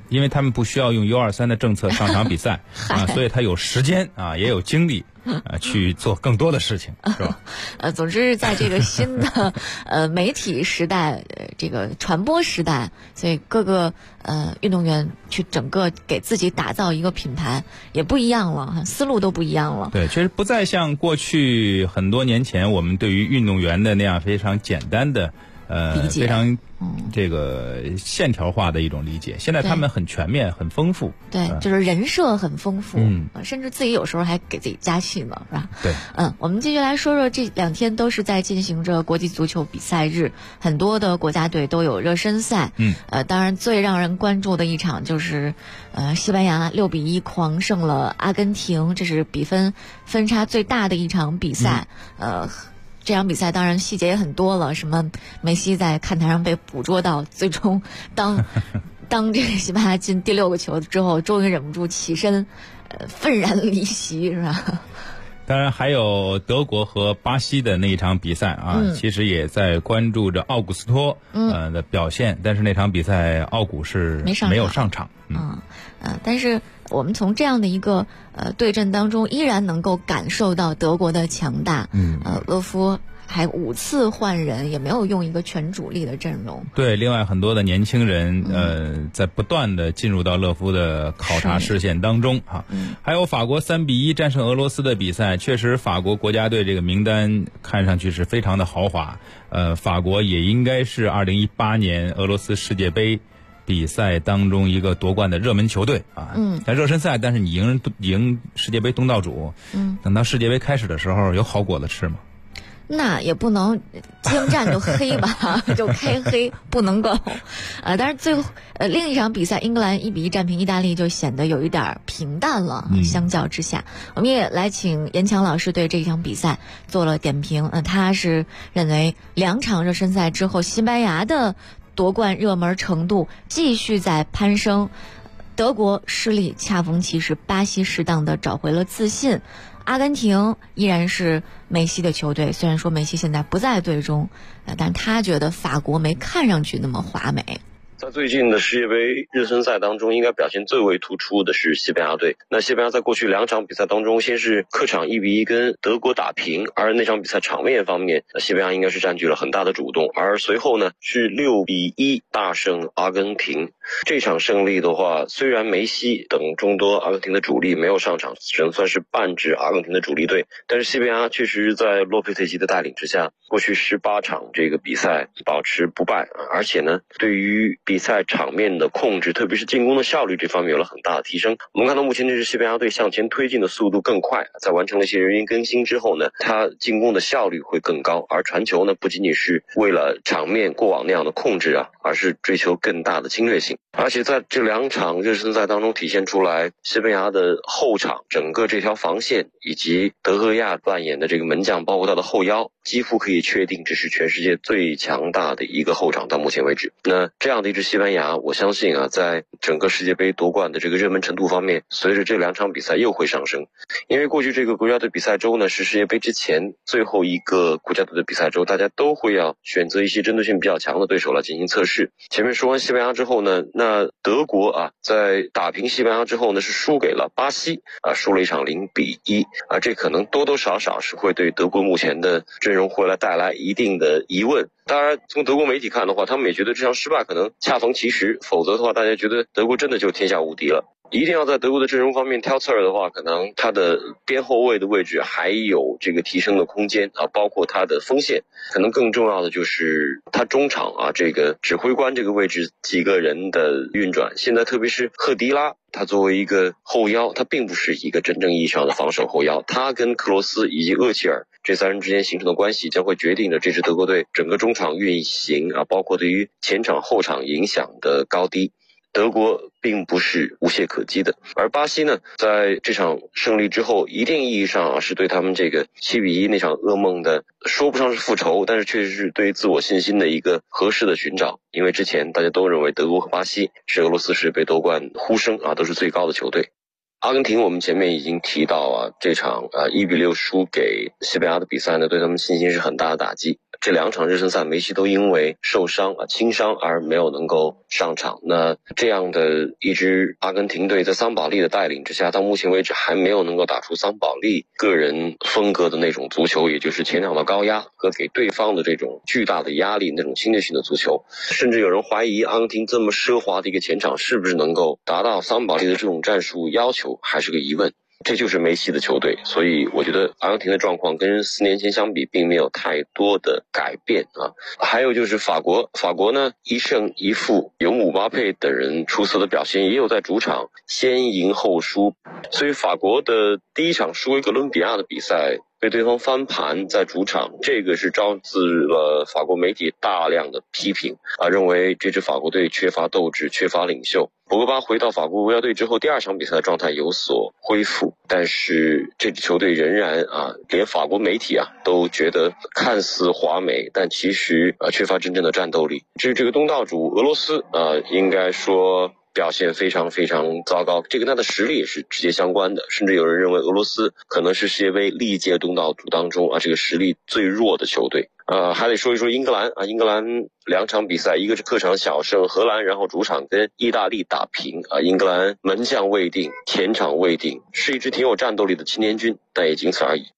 因为他们不需要用 U23 的政策上场比赛啊，所以他有时间啊，也有精力去做更多的事情，是吧？ 总之，在这个新的媒体时代，这个传播时代，所以各个运动员去整个给自己打造一个品牌也不一样了，思路都不一样了。 对，确实不再像过去很多年前我们对于运动员的那样非常简单的非常这个线条化的一种理解。现在他们很全面很丰富， 对，就是人设很丰富，甚至自己有时候还给自己加戏呢，是吧？ 对， 我们继续来说说这2天都是在进行着国际足球比赛日，很多的国家队都有热身赛。当然最让人关注的一场就是西班牙6-1狂胜了阿根廷，这是比分差最大的一场比赛。这场比赛当然细节也很多了，什么梅西在看台上被捕捉到，最终当这个西班牙进第6个球之后，终于忍不住起身，愤然离席，是吧？ 当然还有德国和巴西的那一场比赛啊，其实也在关注着奥古斯托的表现，但是那场比赛奥古是没有上场。 但是我们从这样的一个对阵当中，依然能够感受到德国的强大。勒夫还5次换人，也没有用一个全主力的阵容。 对，另外很多的年轻人在不断的进入到勒夫的考察视线当中哈。还有法国3-1战胜俄罗斯的比赛，确实法国国家队这个名单看上去是非常的豪华。法国也应该是2018年俄罗斯世界杯比赛当中一个夺冠的热门球队啊。在热身赛，但是你赢世界杯东道主，等到世界杯开始的时候，有好果子吃吗？ 那也不能精战就黑吧，就开黑不能够。但是最后另一场比赛，英格兰1-1战平意大利，就显得有一点平淡了。相较之下，我们也来请严强老师对这场比赛做了点评。他是认为2场热身赛之后，西班牙的夺冠热门程度继续在攀升，德国失利恰逢其时，巴西适当的找回了自信，阿根廷依然是梅西的球队，虽然说梅西现在不在队中，但他觉得法国没看上去那么华美。 在最近的世界杯热身赛当中，应该表现最为突出的是西班牙队。那西班牙在过去2场比赛当中，先是客场1-1跟德国打平，而那场比赛场面方面，西班牙应该是占据了很大的主动，而随后呢是6-1大胜阿根廷。这场胜利的话，虽然梅西等众多阿根廷的主力没有上场，只能算是半支阿根廷的主力队，但是西班牙确实在洛佩特吉的带领之下，过去18场这个比赛保持不败，而且呢对于比赛场面的控制，特别是进攻的效率这方面有了很大的提升。我们看到目前这支西班牙队向前推进的速度更快，在完成了一些人员更新之后呢，他进攻的效率会更高，而传球呢不仅仅是为了场面过往那样的控制啊，而是追求更大的侵略性。而且在这2场热身赛当中体现出来，西班牙的后场整个这条防线以及德赫亚扮演的这个门将，包括他的后腰，几乎可以确定这是全世界最强大的一个后场到目前为止。那这样的一支西班牙，我相信啊，在整个世界杯夺冠的这个热门程度方面，随着这2场比赛又会上升。因为过去这个国家队比赛周呢，是世界杯之前最后一个国家队的比赛周，大家都会要选择一些针对性比较强的对手来进行测试。前面说完西班牙之后呢，那德国啊，在打平西班牙之后呢，是输给了巴西啊，输了一场0-1啊，这可能多多少少是会对德国目前的阵容会来带来一定的疑问。当然从德国媒体看的话，他们也觉得这场失败可能恰逢其时，否则的话大家觉得德国真的就天下无敌了。一定要在德国的阵容方面挑刺儿的话，可能他的边后卫的位置还有这个提升的空间啊，包括他的锋线，可能更重要的就是他中场啊，这个指挥官这个位置几个人的运转。现在特别是赫迪拉，他作为一个后腰，他并不是一个真正意义上的防守后腰，他跟克罗斯以及厄齐尔这3人之间形成的关系，将会决定着这支德国队整个中场运行啊，包括对于前场后场影响的高低。德国并不是无懈可击的，而巴西呢，在这场胜利之后，一定意义上啊，是对他们这个7-1那场噩梦的，说不上是复仇，但是确实是对自我信心的一个合适的寻找。因为之前大家都认为德国和巴西是俄罗斯世界杯夺冠呼声啊都是最高的球队。阿根廷我们前面已经提到啊，这场1-6输给西班牙的比赛呢，对他们信心是很大的打击。 这2场热身赛梅西都因为受伤轻伤而没有能够上场。那这样的一支阿根廷队在桑保利的带领之下，到目前为止还没有能够打出桑保利个人风格的那种足球，也就是前场的高压和给对方的这种巨大的压力，那种侵略性的足球。甚至有人怀疑阿根廷这么奢华的一个前场是不是能够达到桑保利的这种战术要求，还是个疑问。这就是梅西的球队，所以我觉得阿根廷的状况跟4年前相比并没有太多的改变还有就是法国呢1胜1负，有姆巴佩等人出色的表现，也有在主场先赢后输，所以法国的第一场输给哥伦比亚的比赛被对方翻盘在主场，这个是招致了法国媒体大量的批评认为这支法国队缺乏斗志，缺乏领袖。博格巴回到法国国家队之后，第2场比赛的状态有所恢复，但是这支球队仍然连法国媒体都觉得看似华美，但其实缺乏真正的战斗力。至于这个东道主俄罗斯应该说表现非常非常糟糕，这跟他的实力也是直接相关的，甚至有人认为俄罗斯可能是世界杯历届东道主当中这个实力最弱的球队。还得说一说英格兰英格兰2场比赛，一个是客场小胜荷兰，然后主场跟意大利打平英格兰门将未定，前场未定，是一支挺有战斗力的青年军，但也仅此而已。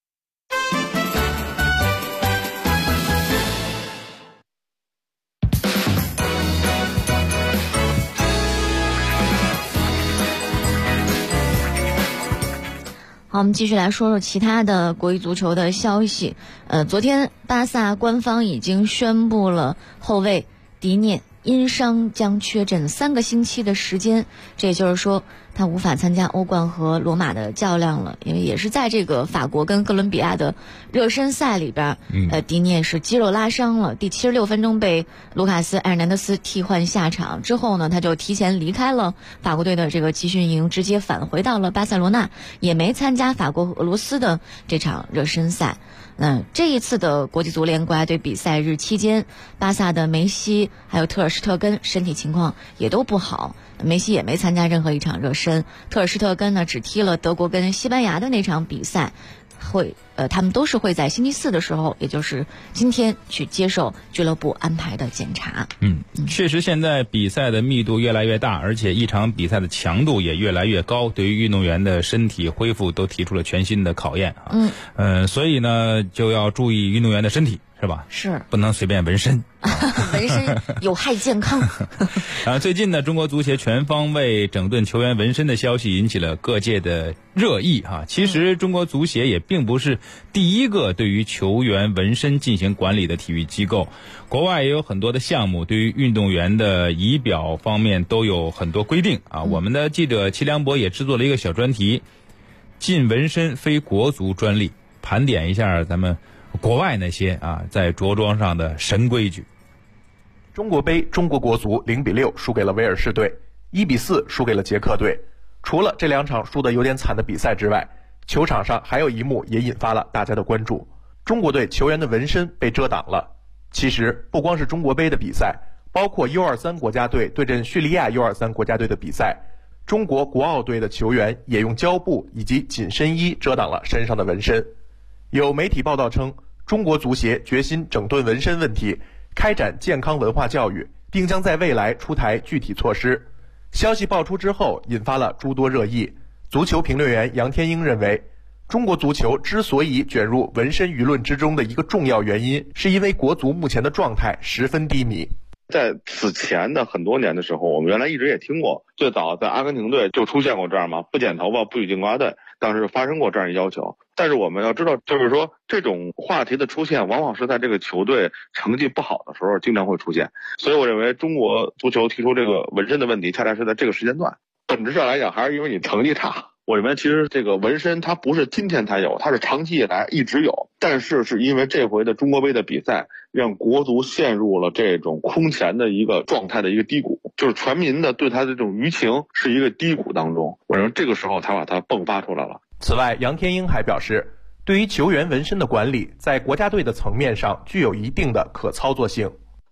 好，我们继续来说说其他的国际足球的消息。昨天巴萨官方已经宣布了后卫迪涅因伤将缺阵3个星期的时间，这也就是说他无法参加欧冠和罗马的较量了，因为也是在这个法国跟哥伦比亚的热身赛里边，迪涅是肌肉拉伤了，第76分钟被卢卡斯·埃尔南德斯替换下场，之后呢他就提前离开了法国队的这个集训营，直接返回到了巴塞罗那，也没参加法国和俄罗斯的这场热身赛。这一次的国际足联国家队比赛日期间，巴萨的梅西还有特尔施特根身体情况也都不好，梅西也没参加任何一场热身，特尔施特根呢只踢了德国跟西班牙的那场比赛，他们都是会在星期4的时候，也就是今天去接受俱乐部安排的检查。 确实现在比赛的密度越来越大，而且一场比赛的强度也越来越高，对于运动员的身体恢复都提出了全新的考验所以呢就要注意运动员的身体，是吧？是，不能随便纹身纹身有害健康最近呢中国足协全方位整顿球员纹身的消息引起了各界的热议其实中国足协也并不是第一个对于球员纹身进行管理的体育机构，国外也有很多的项目对于运动员的仪表方面都有很多规定我们的记者齐良博也制作了一个小专题，禁纹身非国足专利，盘点一下咱们国外那些在着装上的神规矩。 中国杯中国国足0-6输给了威尔士队，1-4输给了捷克队。除了这2场输得有点惨的比赛之外，球场上还有一幕也引发了大家的关注，中国队球员的纹身被遮挡了。其实不光是中国杯的比赛，包括 U23 国家队对阵叙利亚 U23 国家队的比赛，中国国奥队的球员也用胶布以及紧身衣遮挡了身上的纹身。有媒体报道称，中国足协决心整顿纹身问题，开展健康文化教育，并将在未来出台具体措施。消息爆出之后，引发了诸多热议。足球评论员杨天英认为，中国足球之所以卷入纹身舆论之中的一个重要原因，是因为国足目前的状态十分低迷。 在此前的很多年的时候，我们原来一直也听过，最早在阿根廷队就出现过这样嘛，不剪头发不许进国家队，当时发生过这样的要求。但是我们要知道，就是说这种话题的出现往往是在这个球队成绩不好的时候经常会出现，所以我认为中国足球提出这个纹身的问题恰恰是在这个时间段。本质上来讲还是因为你成绩差。我认为其实这个纹身它不是今天才有，它是长期以来一直有，但是是因为这回的中国杯的比赛让国足陷入了这种空前的一个状态的一个低谷，就是全民的对他的这种舆情是一个低谷当中，我认为这个时候才把它迸发出来了。 此外，杨天英还表示，对于球员纹身的管理在国家队的层面上具有一定的可操作性。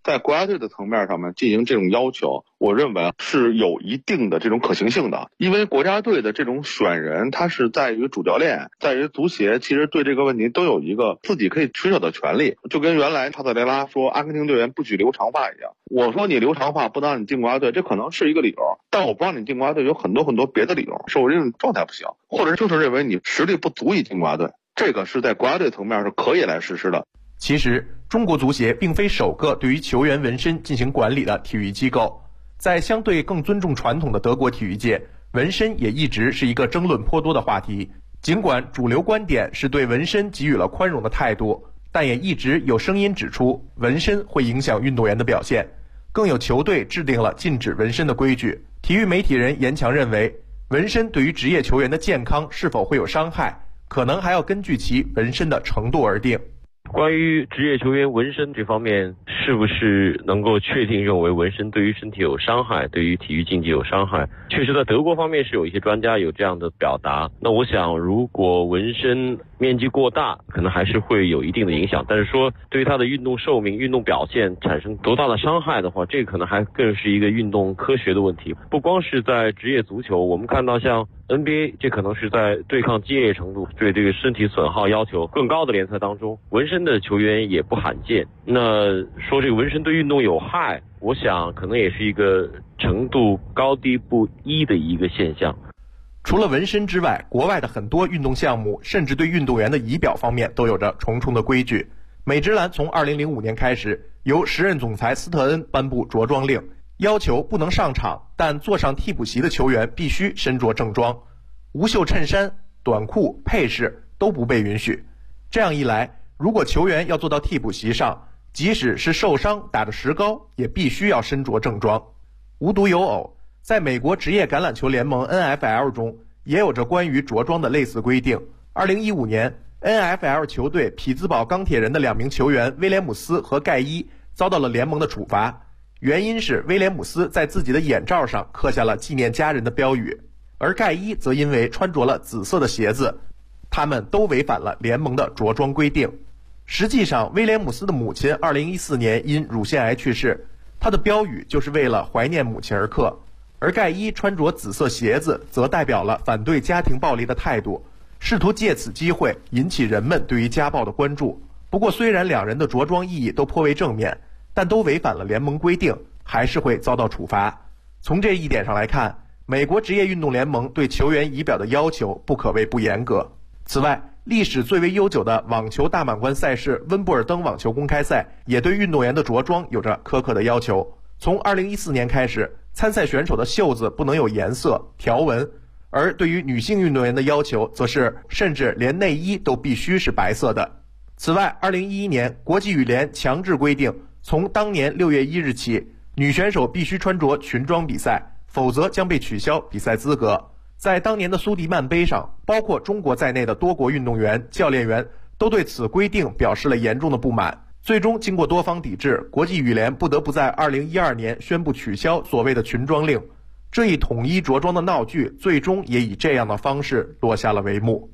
在国家队的层面上面进行这种要求，我认为是有一定的这种可行性的。因为国家队的这种选人，它是在于主教练，在于足协，其实对这个问题都有一个自己可以取舍的权利。就跟原来帕特雷拉说阿根廷队员不许留长发一样，我说你留长发不能让你进国家队，这可能是一个理由，但我不让你进国家队有很多别的理由，是我这种状态不行，或者就是认为你实力不足以进国家队，这个是在国家队层面是可以来实施的。 其实中国足协并非首个对于球员纹身进行管理的体育机构，在相对更尊重传统的德国体育界，纹身也一直是一个争论颇多的话题。尽管主流观点是对纹身给予了宽容的态度，但也一直有声音指出纹身会影响运动员的表现，更有球队制定了禁止纹身的规矩。体育媒体人严强认为，纹身对于职业球员的健康是否会有伤害，可能还要根据其纹身的程度而定。 关于职业球员纹身这方面，是不是能够确定认为纹身对于身体有伤害，对于体育竞技有伤害？确实在德国方面是有一些专家有这样的表达。那我想如果纹身面积过大，可能还是会有一定的影响，但是说对于他的运动寿命、运动表现产生多大的伤害的话，这个可能还更是一个运动科学的问题。不光是在职业足球，我们看到像NBA， 这可能是在对抗激烈程度、对这个身体损耗要求更高的联赛当中，纹身的球员也不罕见。那说这个纹身对运动有害，我想可能也是一个程度高低不一的一个现象。 除了纹身之外，国外的很多运动项目甚至对运动员的仪表方面都有着重重的规矩。美职篮从2005年开始，由时任总裁斯特恩颁布着装令，要求不能上场但坐上替补席的球员必须身着正装，无袖衬衫、短裤、配饰都不被允许。这样一来，如果球员要坐到替补席上，即使是受伤打着石膏，也必须要身着正装。无独有偶，在美国职业橄榄球联盟 NFL 中也有着关于着装的类似规定。2015年 NFL 球队匹兹堡钢铁人的2名球员威廉姆斯和盖伊遭到了联盟的处罚，原因是威廉姆斯在自己的眼罩上刻下了纪念家人的标语，而盖伊则因为穿着了紫色的鞋子，他们都违反了联盟的着装规定。实际上，威廉姆斯的母亲2014年因乳腺癌去世，他的标语就是为了怀念母亲而刻，而盖伊穿着紫色鞋子则代表了反对家庭暴力的态度，试图借此机会引起人们对于家暴的关注。不过虽然两人的着装意义都颇为正面，但都违反了联盟规定，还是会遭到处罚。从这一点上来看，美国职业运动联盟对球员仪表的要求不可谓不严格。此外，历史最为悠久的网球大满贯赛事温布尔登网球公开赛也对运动员的着装有着苛刻的要求。从2014年开始，参赛选手的袖子不能有颜色、条纹，而对于女性运动员的要求则是甚至连内衣都必须是白色的。此外，2011年国际羽联强制规定，从当年6月1日起，女选手必须穿着裙装比赛，否则将被取消比赛资格。在当年的苏迪曼杯上，包括中国在内的多国运动员、教练员都对此规定表示了严重的不满。最终经过多方抵制，国际羽联不得不在2012年宣布取消所谓的裙装令。这一统一着装的闹剧，最终也以这样的方式落下了帷幕。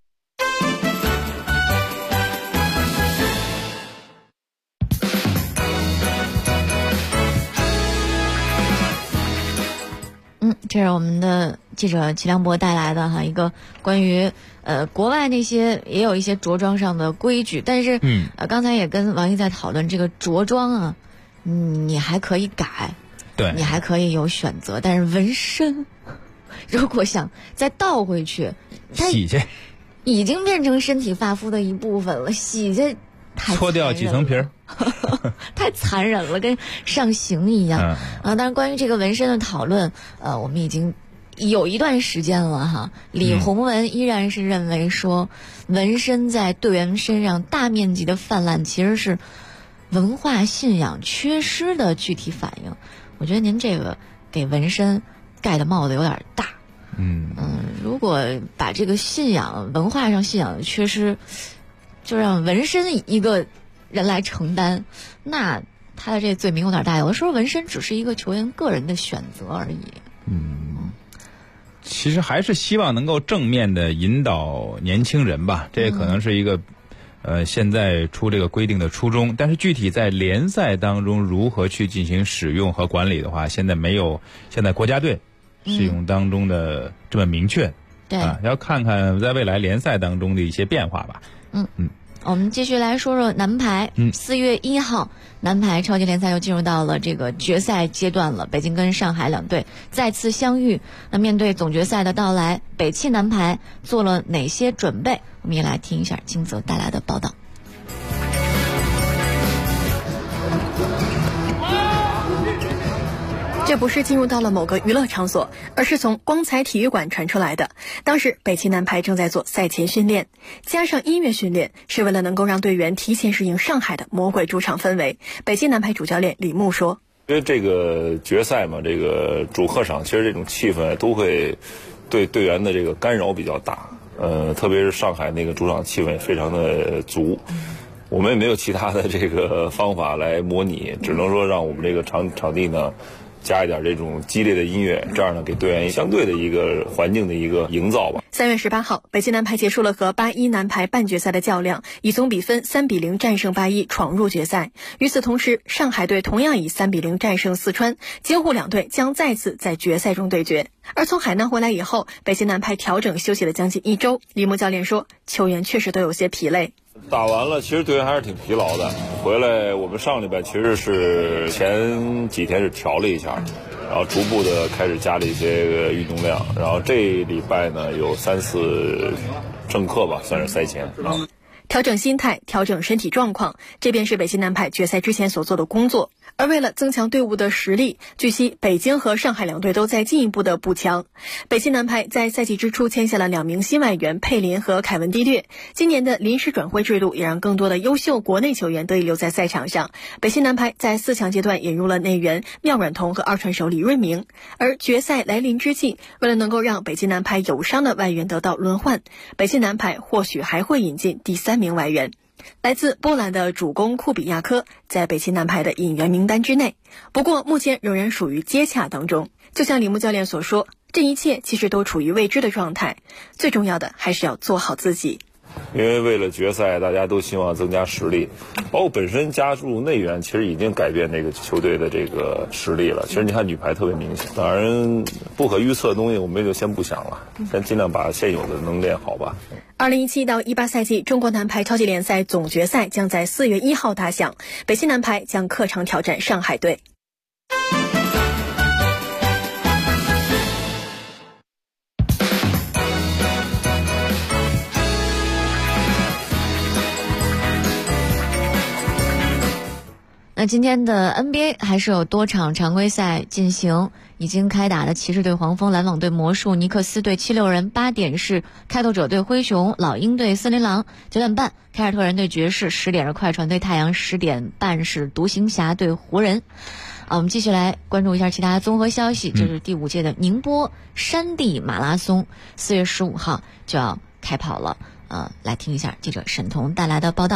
这是我们的记者齐良博带来的一个关于国外那些也有一些着装上的规矩，但是刚才也跟王毅在讨论这个着装啊，你还可以改， 对， 你还可以有选择，但是纹身如果想再倒回去， 洗去， 已经变成身体发肤的一部分了，洗去搓掉几层皮儿太残忍了，跟上刑一样当然关于这个纹身的讨论我们已经有一段时间了哈。李洪文依然是认为说纹身在队员身上大面积的泛滥其实是文化信仰缺失的具体反应。我觉得您这个给纹身盖的帽子有点大。如果把这个信仰文化上信仰的缺失就让纹身一个人来承担，那他的这罪名有点大。有的时候纹身只是一个球员个人的选择而已。 其实还是希望能够正面的引导年轻人吧，这可能是一个现在出这个规定的初衷，但是具体在联赛当中如何去进行使用和管理的话，现在没有现在国家队使用当中的这么明确。 对要看看在未来联赛当中的一些变化吧。 我们继续来说说男排。4月1号，男排超级联赛又进入到了这个决赛阶段了。北京跟上海两队再次相遇。那面对总决赛的到来，北汽男排做了哪些准备？我们也来听一下金泽带来的报道。 这不是进入到了某个娱乐场所，而是从光彩体育馆传出来的。当时北汽男排正在做赛前训练，加上音乐训练，是为了能够让队员提前适应上海的魔鬼主场氛围。北汽男排主教练李牧说： 因为这个决赛嘛，这个主客场其实这种气氛都会对队员的这个干扰比较大，特别是上海那个主场气氛非常的足。我们也没有其他的这个方法来模拟，只能说让我们这个场地呢加一点这种激烈的音乐，这样呢给队员相对的一个环境的一个营造吧。 3月18号，北汽男排结束了和81男排半决赛的较量，以总比分3-0战胜81，闯入决赛。与此同时，上海队同样以3-0战胜四川，京沪两队将再次在决赛中对决。而从海南回来以后，北汽男排调整休息了将近1周。李牧教练说，球员确实都有些疲累。 打完了，其实队员还是挺疲劳的。回来我们上礼拜其实是前几天是调了一下，然后逐步的开始加了一些运动量，然后这礼拜呢有3次正课吧，算是赛前啊。 调整心态，调整身体状况，这便是北汽男排决赛之前所做的工作。而为了增强队伍的实力，据悉北京和上海两队都在进一步的补强。北汽男排在赛季之初签下了2名新外援佩林和凯文蒂略，今年的临时转会制度也让更多的优秀国内球员得以留在赛场上。北汽男排在4强阶段引入了内援廖阮彤和2传手李瑞明。而决赛来临之际，为了能够让北汽男排有伤的外援得到轮换，北汽男排或许还会引进第3名外援。来自波兰的主攻库比亚科在北汽男排的引援名单之内，不过目前仍然属于接洽当中。就像李牧教练所说，这一切其实都处于未知的状态，最重要的还是要做好自己。 因为为了决赛，大家都希望增加实力，包括本身加入内援，其实已经改变这个球队的这个实力了。其实你看女排特别明显，当然不可预测的东西我们就先不想了，先尽量把现有的能练好吧。 2017到18赛季中国男排超级联赛总决赛将在4月1号打响，北汽男排将客场挑战上海队。 那今天的 NBA 还是有多场常规赛进行，已经开打的骑士队黄蜂、篮网队魔术、尼克斯队76人，8点是开拓者队灰熊、老鹰队森林狼，9点半凯尔特人队爵士，10点是快船队太阳，10点半是独行侠队湖人。我们继续来关注一下其他综合消息，就是第5届的宁波山地马拉松4月15号就要开跑了。来听一下记者沈彤带来的报道。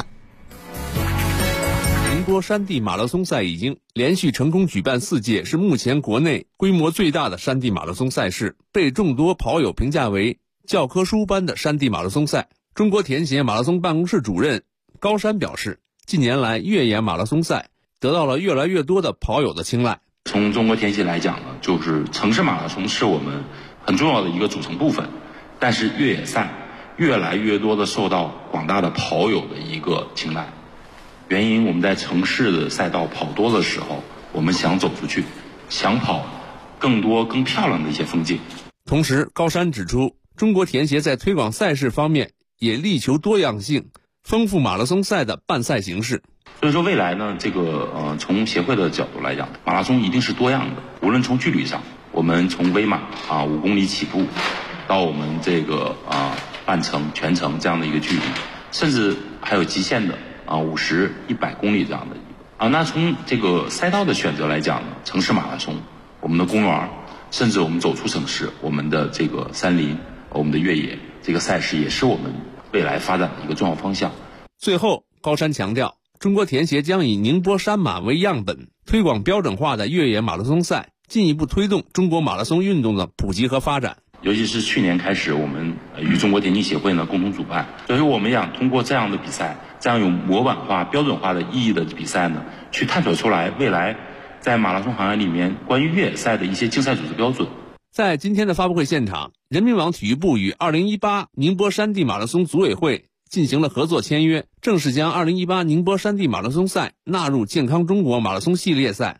宁波山地马拉松赛已经连续成功举办4届，是目前国内规模最大的山地马拉松赛事，被众多跑友评价为教科书般的山地马拉松赛。中国田协马拉松办公室主任高山表示，近年来越野马拉松赛得到了越来越多的跑友的青睐。 从中国田协来讲呢，就是城市马拉松是我们很重要的一个组成部分，但是越野赛越来越多的受到广大的跑友的一个青睐。原因我们在城市的赛道跑多的时候，我们想走出去，想跑更多更漂亮的一些风景。 同时高山指出，中国田协在推广赛事方面也力求多样性，丰富马拉松赛的办赛形式。 所以说未来呢，这个从协会的角度来讲，马拉松一定是多样的。无论从距离上，我们从微马5公里起步，到我们这个半程、全程这样的一个距离，甚至还有极限的50、100公里这样的一个那从这个赛道的选择来讲呢，城市马拉松、我们的公园，甚至我们走出城市，我们的这个山林、我们的越野这个赛事，也是我们未来发展的一个重要方向。 最后，高山强调，中国田协将以宁波山马为样本，推广标准化的越野马拉松赛，进一步推动中国马拉松运动的普及和发展。 尤其是去年开始，我们与中国田径协会呢共同主办，所以我们想通过这样的比赛，这样有模板化、标准化的意义的比赛呢，去探索出来未来在马拉松行业里面关于越野赛的一些竞赛组织标准。 在今天的发布会现场，人民网体育部与2018宁波山地马拉松组委会进行了合作签约，正式将2018宁波山地马拉松赛纳入健康中国马拉松系列赛。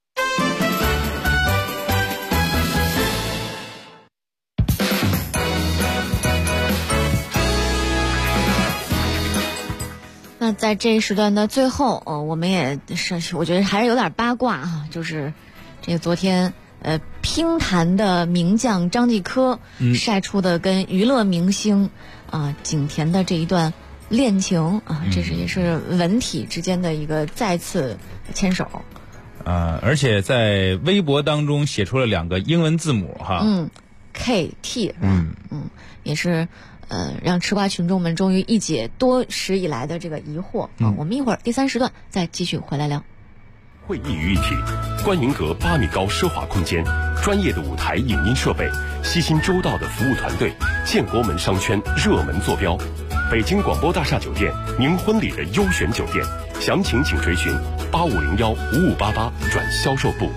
那在这一时段的最后，我们也是，我觉得还是有点八卦啊，就是这个昨天乒坛的名将张继科晒出的跟娱乐明星景甜的这一段恋情啊，这是也是文体之间的一个再次牵手。 而且在微博当中写出了2个英文字母哈 ，KT 也是让吃瓜群众们终于一解多时以来的这个疑惑啊。我们一会儿第3时段再继续回来聊。 会议于一体，观云阁8米高奢华空间，专业的舞台影音设备，悉心周到的服务团队，建国门商圈热门坐标，北京广播大厦酒店，您婚礼的优选酒店，详情请垂询85015588转销售部。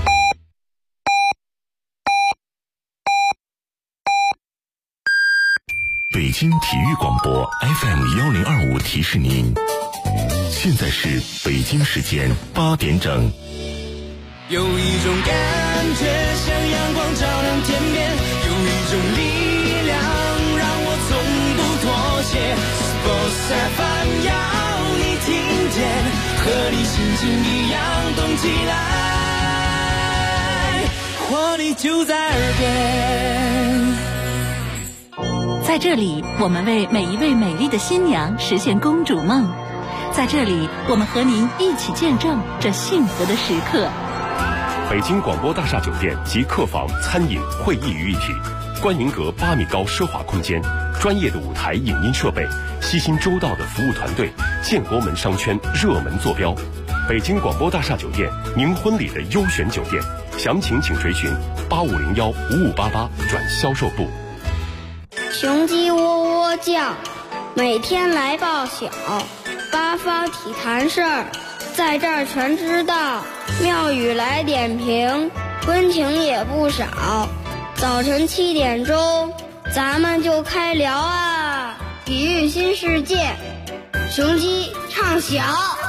北京体育广播 FM1025提示您，现在是北京时间8点整。 有一种感觉像阳光照亮天边，有一种力量让我从不妥协。Sports FM 要你听见，和你心情一样动起来，活力就在耳边。 在这里，我们为每一位美丽的新娘实现公主梦。在这里，我们和您一起见证这幸福的时刻。 北京广播大厦酒店及客房、餐饮、会议于一体，观云阁8米高奢华空间，专业的舞台影音设备，悉心周到的服务团队，建国门商圈热门坐标，北京广播大厦酒店，您婚礼的优选酒店，详情请垂询85015588转销售部。 雄鸡喔喔叫，每天来报晓，八方体坛事儿，在这儿全知道。庙宇来点评，温情也不少。早晨7点钟，咱们就开聊啊！体育新世界，雄鸡唱晓。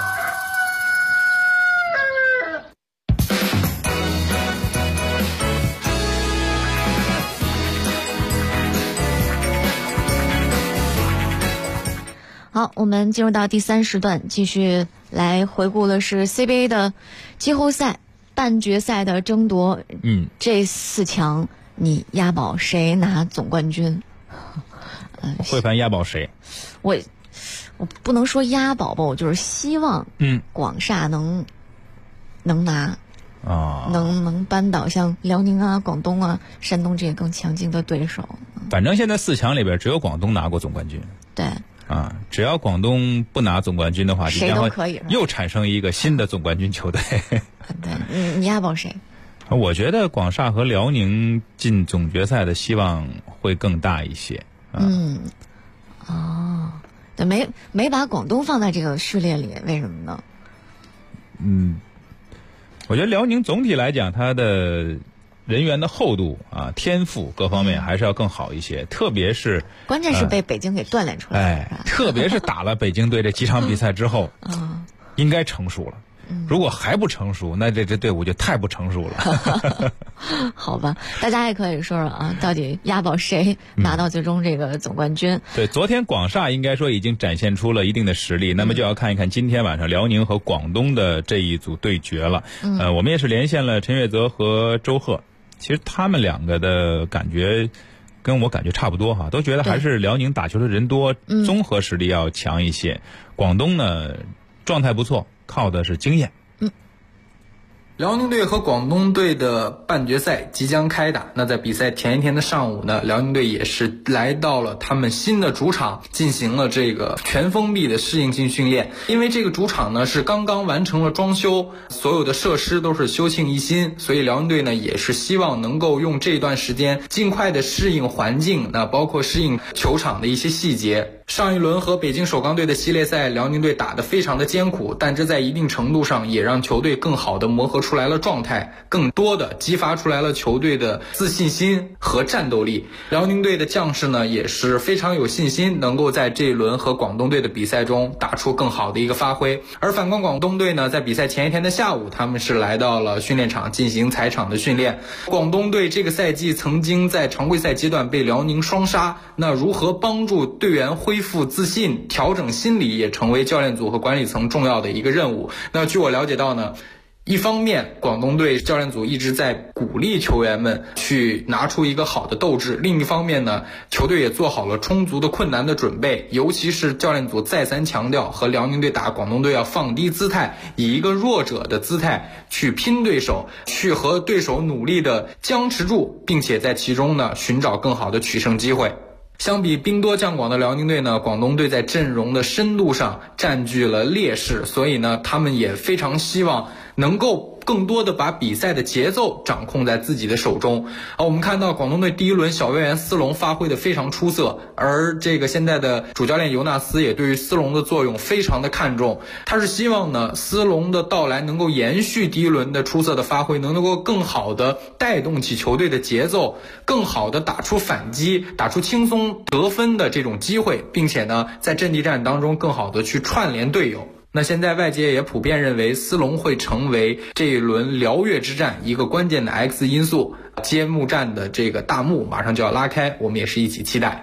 好，我们进入到第3时段，继续来回顾的是 CBA 的季后赛半决赛的争夺。这4强你押宝谁拿总冠军？ 会盘押宝谁？ 我不能说押宝吧，我就是希望广厦能拿能扳倒像辽宁啊、广东啊、山东这些更强劲的对手。 反正现在4强里边只有广东拿过总冠军。 对。 只要广东不拿总冠军的话， 谁都可以又产生一个新的总冠军球队。 对，你押宝谁？ 我觉得广厦和辽宁进总决赛的希望会更大一些。 没把广东放在这个序列里，为什么呢？ 我觉得辽宁总体来讲，它的人员的厚度天赋各方面还是要更好一些，特别是关键是被北京给锻炼出来了， 特别是打了北京队这几场比赛之后，应该成熟了。如果还不成熟，那这队伍就太不成熟了。 好吧，大家也可以说说到底押宝谁拿到最终这个总冠军？ 对，昨天广厦应该说已经展现出了一定的实力，那么就要看一看今天晚上辽宁和广东的这一组对决了。我们也是连线了陈月泽和周鹤，其实他们2个的感觉跟我感觉差不多哈，都觉得还是辽宁打球的人多，综合实力要强一些。广东呢状态不错，靠的是经验。 辽宁队和广东队的半决赛即将开打。那在比赛前一天的上午呢，辽宁队也是来到了他们新的主场，进行了这个全封闭的适应性训练。因为这个主场呢是刚刚完成了装修，所有的设施都是修庆一新，所以辽宁队呢也是希望能够用这段时间尽快的适应环境，那包括适应球场的一些细节。上一轮和北京首钢队的系列赛，辽宁队打得非常的艰苦，但这在一定程度上也让球队更好的磨合出来了状态，更多的激发出来了球队的自信心和战斗力。辽宁队的将士呢也是非常有信心，能够在这一轮和广东队的比赛中打出更好的一个发挥。而反观广东队呢，在比赛前一天的下午，他们是来到了训练场进行踩场的训练。广东队这个赛季曾经在常规赛阶段被辽宁双杀，那如何帮助队员恢复自信、调整心理，也成为教练组和管理层重要的一个任务。那据我了解到呢，一方面广东队教练组一直在鼓励球员们去拿出一个好的斗志，另一方面呢，球队也做好了充足的困难的准备，尤其是教练组再三强调和辽宁队打广东队要放低姿态，以一个弱者的姿态去拼对手，去和对手努力的僵持住，并且在其中呢寻找更好的取胜机会。相比兵多将广的辽宁队呢，广东队在阵容的深度上占据了劣势，所以呢，他们也非常希望能够更多的把比赛的节奏掌控在自己的手中。我们看到广东队第一轮小外援斯隆发挥的非常出色，而这个现在的主教练尤纳斯也对于斯隆的作用非常的看重，他是希望呢斯隆的到来能够延续第一轮的出色的发挥，能够更好的带动起球队的节奏，更好的打出反击，打出轻松得分的这种机会，并且呢在阵地战当中更好的去串联队友。那现在外界也普遍认为斯隆会成为这一轮辽粤之战一个关键的 X 因素，揭幕战的这个大幕马上就要拉开，我们也是一起期待。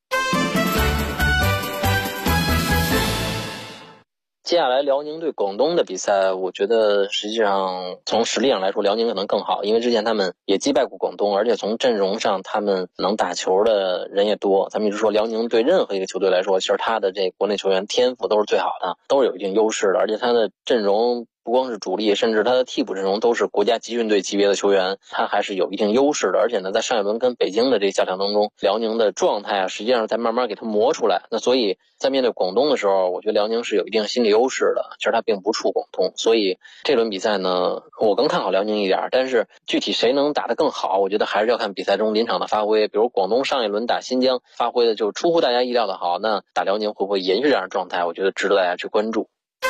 接下来辽宁对广东的比赛，我觉得实际上从实力上来说，辽宁可能更好，因为之前他们也击败过广东，而且从阵容上他们能打球的人也多。咱们一直说辽宁对任何一个球队来说，其实他的这国内球员天赋都是最好的，都是有一定优势的，而且他的阵容不光是主力，甚至他的替补阵容都是国家集训队级别的球员，他还是有一定优势的。而且呢，在上一轮跟北京的这较量当中，辽宁的状态啊，实际上在慢慢给他磨出来。那所以在面对广东的时候，我觉得辽宁是有一定心理优势的，其实他并不怵广东。所以这轮比赛呢，我更看好辽宁一点，但是具体谁能打得更好，我觉得还是要看比赛中临场的发挥。比如广东上一轮打新疆发挥的就出乎大家意料的好，那打辽宁会不会延续这样的状态，我觉得值得大家去关注。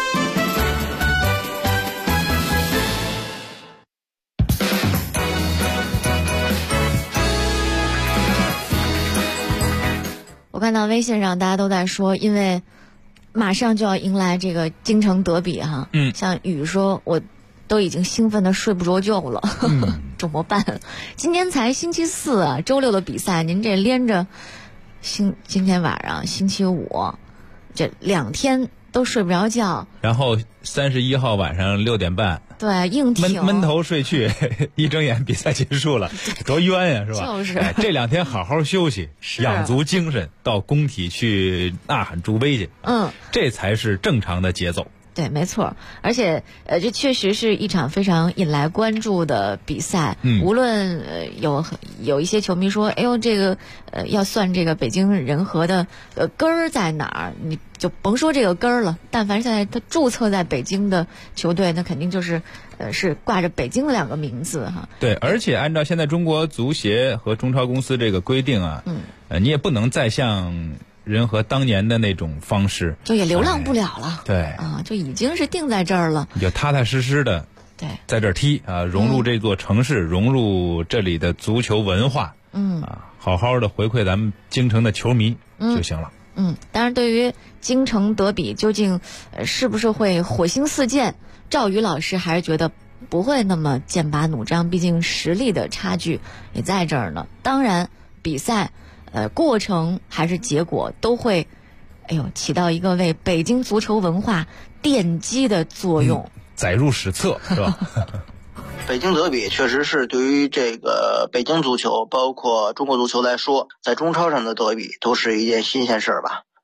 我看到微信上大家都在说，因为马上就要迎来这个京城德比哈，像雨说我都已经兴奋的睡不着觉了，怎么办？今天才星期四啊，周六的比赛，您这连着今天晚上星期五，这2天都睡不着觉， 然后31号晚上6点半， 对，硬挺闷头睡去，一睁眼比赛结束了，多冤呀，是吧？ 就是， 这2天好好休息，养足精神，到工体去呐喊助威去，这才是正常的节奏。 对，没错，而且这确实是一场非常引来关注的比赛。无论有一些球迷说，哎呦，这个要算这个北京人和的根儿在哪儿，你就甭说这个根儿了。但凡现在他注册在北京的球队，那肯定就是是挂着北京的2个名字哈。 对，而且按照现在中国足协和中超公司这个规定啊，你也不能再像人和当年的那种方式， 就也流浪不了了。 对啊，就已经是定在这儿了， 你就踏踏实实的对在这儿踢啊，融入这座城市，融入这里的足球文化，好好的回馈咱们京城的球迷就行了。 当然，对于京城德比究竟是不是会火星四溅，赵宇老师还是觉得不会那么剑拔弩张，毕竟实力的差距也在这儿呢。当然，比赛过程还是结果都会起到一个为北京足球文化奠基的作用， 载入史册是吧？ 北京德比确实是对于这个北京足球包括中国足球来说，在中超上的德比都是一件新鲜事儿吧。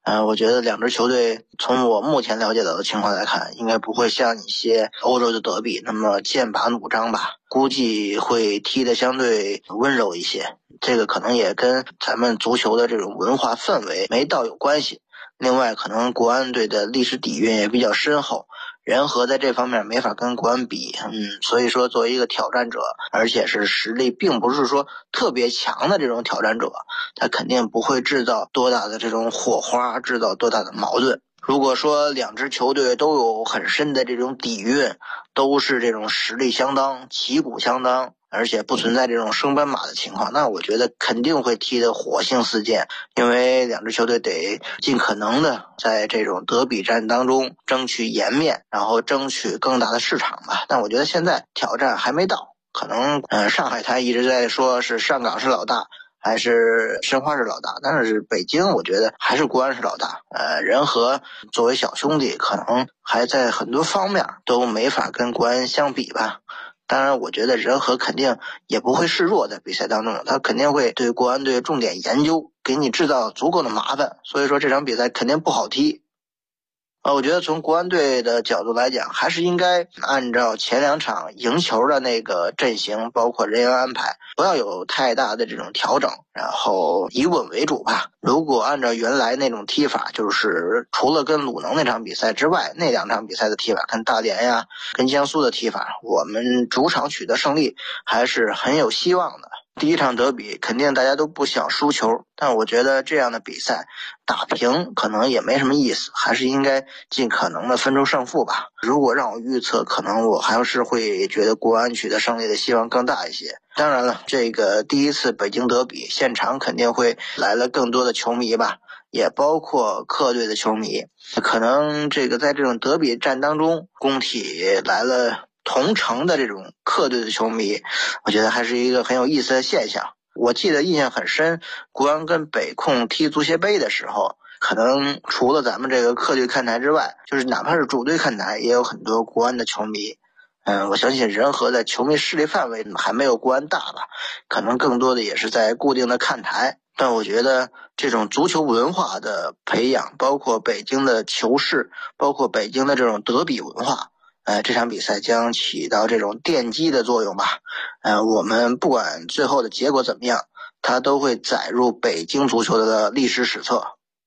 我觉得两支球队从我目前了解到的情况来看，应该不会像一些欧洲的德比那么剑拔弩张吧，估计会踢得相对温柔一些。这个可能也跟咱们足球的这种文化氛围没到有关系。另外可能国安队的历史底蕴也比较深厚，人和在这方面没法跟国安比，所以说作为一个挑战者，而且是实力并不是说特别强的这种挑战者，他肯定不会制造多大的这种火花，制造多大的矛盾。如果说两支球队都有很深的这种底蕴，都是这种实力相当，旗鼓相当，而且不存在这种升班马的情况，那我觉得肯定会踢得火星四溅，因为两支球队得尽可能的在这种德比战当中争取颜面，然后争取更大的市场吧。但我觉得现在挑战还没到，可能上海滩一直在说是上港是老大还是申花是老大，但是北京我觉得还是国安是老大。人和作为小兄弟，可能还在很多方面都没法跟国安相比吧。当然我觉得人和肯定也不会示弱，在比赛当中他肯定会对国安队重点研究，给你制造足够的麻烦，所以说这场比赛肯定不好踢。我觉得从国安队的角度来讲，还是应该按照前两场赢球的那个阵型，包括人员安排，不要有太大的这种调整，然后以稳为主吧。如果按照原来那种踢法，就是除了跟鲁能那场比赛之外，那两场比赛的踢法，跟大连呀跟江苏的踢法，我们主场取得胜利还是很有希望的。第一场德比肯定大家都不想输球，但我觉得这样的比赛打平可能也没什么意思，还是应该尽可能的分出胜负吧。如果让我预测，可能我还是会觉得国安取得胜利的希望更大一些。当然了，这个第一次北京德比现场肯定会来了更多的球迷吧，也包括客队的球迷，可能这个在这种德比战当中，工体来了同城的这种客队的球迷，我觉得还是一个很有意思的现象。我记得印象很深，国安跟北控踢足协杯的时候，可能除了咱们这个客队看台之外，就是哪怕是主队看台也有很多国安的球迷。我相信人和在球迷势力范围还没有国安大吧，可能更多的也是在固定的看台。但我觉得这种足球文化的培养，包括北京的球市，包括北京的这种德比文化，这场比赛将起到这种奠基的作用吧。我们不管最后的结果怎么样，它都会载入北京足球的历史史册。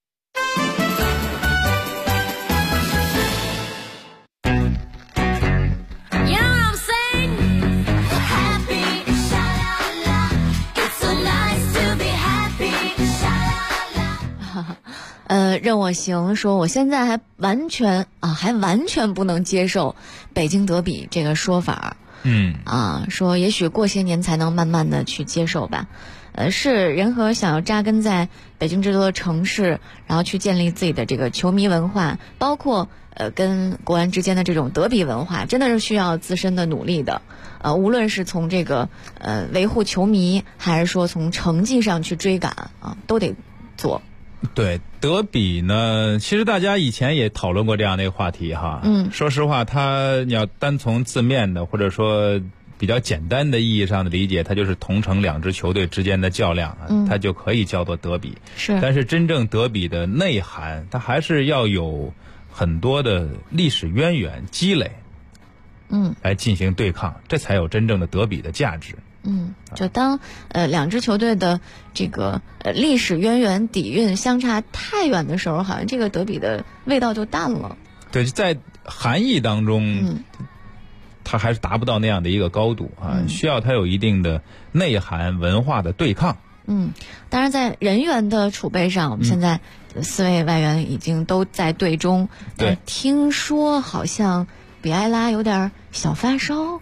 任我行说，我现在还完全不能接受北京德比这个说法。说也许过些年才能慢慢的去接受吧。是人和想要扎根在北京这座城市，然后去建立自己的这个球迷文化，包括跟国安之间的这种德比文化，真的是需要自身的努力的。无论是从这个维护球迷，还是说从成绩上去追赶都得做。 对，德比呢，其实大家以前也讨论过这样的一个话题哈。说实话，你要单从字面的或者说比较简单的意义上的理解，它就是同城两支球队之间的较量，它就可以叫做德比。 是， 但是真正德比的内涵，它还是要有很多的历史渊源积累，来进行对抗，这才有真正的德比的价值。 就当两支球队的这个历史渊源底蕴相差太远的时候，好像这个德比的味道就淡了。 对，在含义当中，它还是达不到那样的一个高度需要它有一定的内涵文化的对抗。 当然在人员的储备上，我们现在4位外援已经都在队中，但听说好像比埃拉有点小发烧。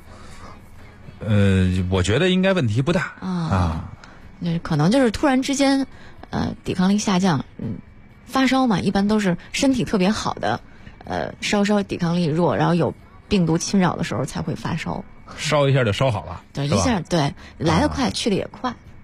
我觉得应该问题不大那可能就是突然之间抵抗力下降。发烧嘛，一般都是身体特别好的稍抵抗力弱，然后有病毒侵扰的时候才会发烧， 烧一下就烧好了。 对，一下对，来得快去得也快。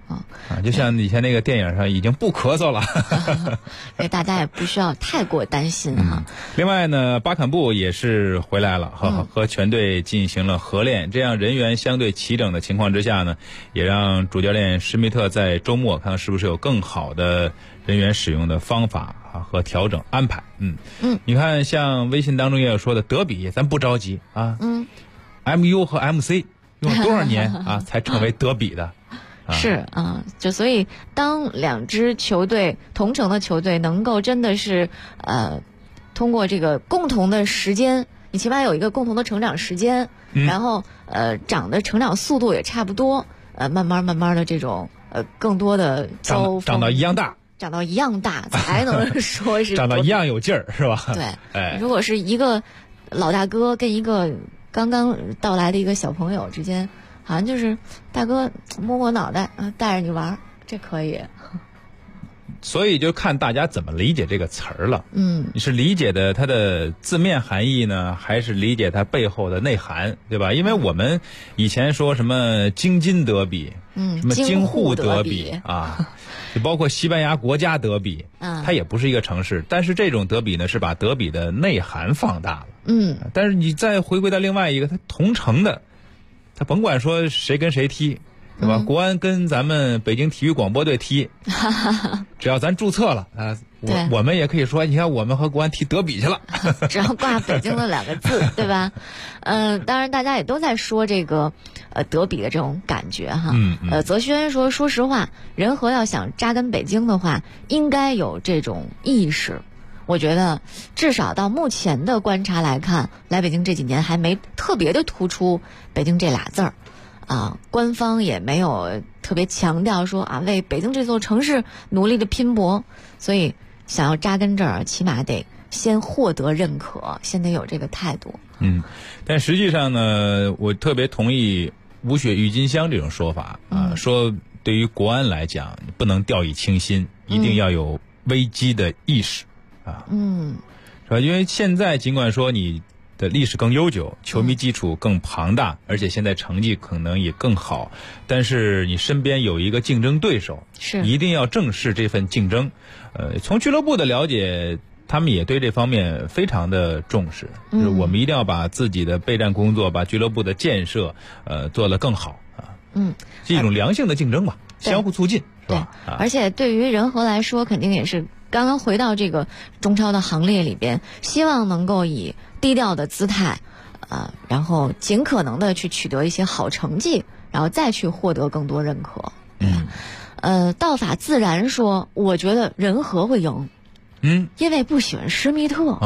就像以前那个电影上已经不咳嗽了， 所以大家也不需要太过担心哈。 另外呢，巴坎布也是回来了，和全队进行了合练，这样人员相对齐整的情况之下呢，也让主教练施密特在周末看看是不是有更好的人员使用的方法和调整安排。你看像微信当中也有说的德比，咱不着急啊。MU 和 MC 用了多少年才成为德比的？ 是就所以当两支球队同城的球队能够真的是通过这个共同的时间，你起码有一个共同的成长时间，然后长的成长速度也差不多，慢慢的这种更多的交锋长到一样大才能说是长到一样有劲儿，是吧？ 对，如果是一个老大哥跟一个刚刚到来的一个小朋友之间，好像就是大哥摸摸脑袋带着你玩，这可以。 所以就看大家怎么理解这个词儿了。你是理解的它的字面含义呢，还是理解它背后的内涵，对吧？因为我们以前说什么京津德比，什么京沪德比就包括西班牙国家德比，它也不是一个城市，但是这种德比呢是把德比的内涵放大了。但是你再回归到另外一个，它同城的，他甭管说谁跟谁踢，对吧？国安跟咱们北京体育广播队踢，只要咱注册了我们也可以说，你看我们和国安踢德比去了， 只要挂北京的2个字，对吧？当然大家也都在说这个德比的这种感觉哈。泽轩说实话，人和要想扎根北京的话，应该有这种意识。我觉得至少到目前的观察来看，来北京这几年还没特别的突出北京这俩字儿。官方也没有特别强调说为北京这座城市努力的拼搏，所以想要扎根这儿，起码得先获得认可，先得有这个态度。 但实际上呢，我特别同意吴雪郁金香这种说法说对于国安来讲，不能掉以轻心，一定要有危机的意识是吧？因为现在尽管说你的历史更悠久，球迷基础更庞大，而且现在成绩可能也更好，但是你身边有一个竞争对手，一定要正视这份竞争。从俱乐部的了解，他们也对这方面非常的重视，就是我们一定要把自己的备战工作，把俱乐部的建设做得更好是一种良性的竞争吧，相互促进，是吧？ 而且对于人和来说，肯定也是刚刚回到这个中超的行列里边，希望能够以低调的姿态然后尽可能的去取得一些好成绩，然后再去获得更多认可。道法自然说，我觉得人和会赢，因为不喜欢施密特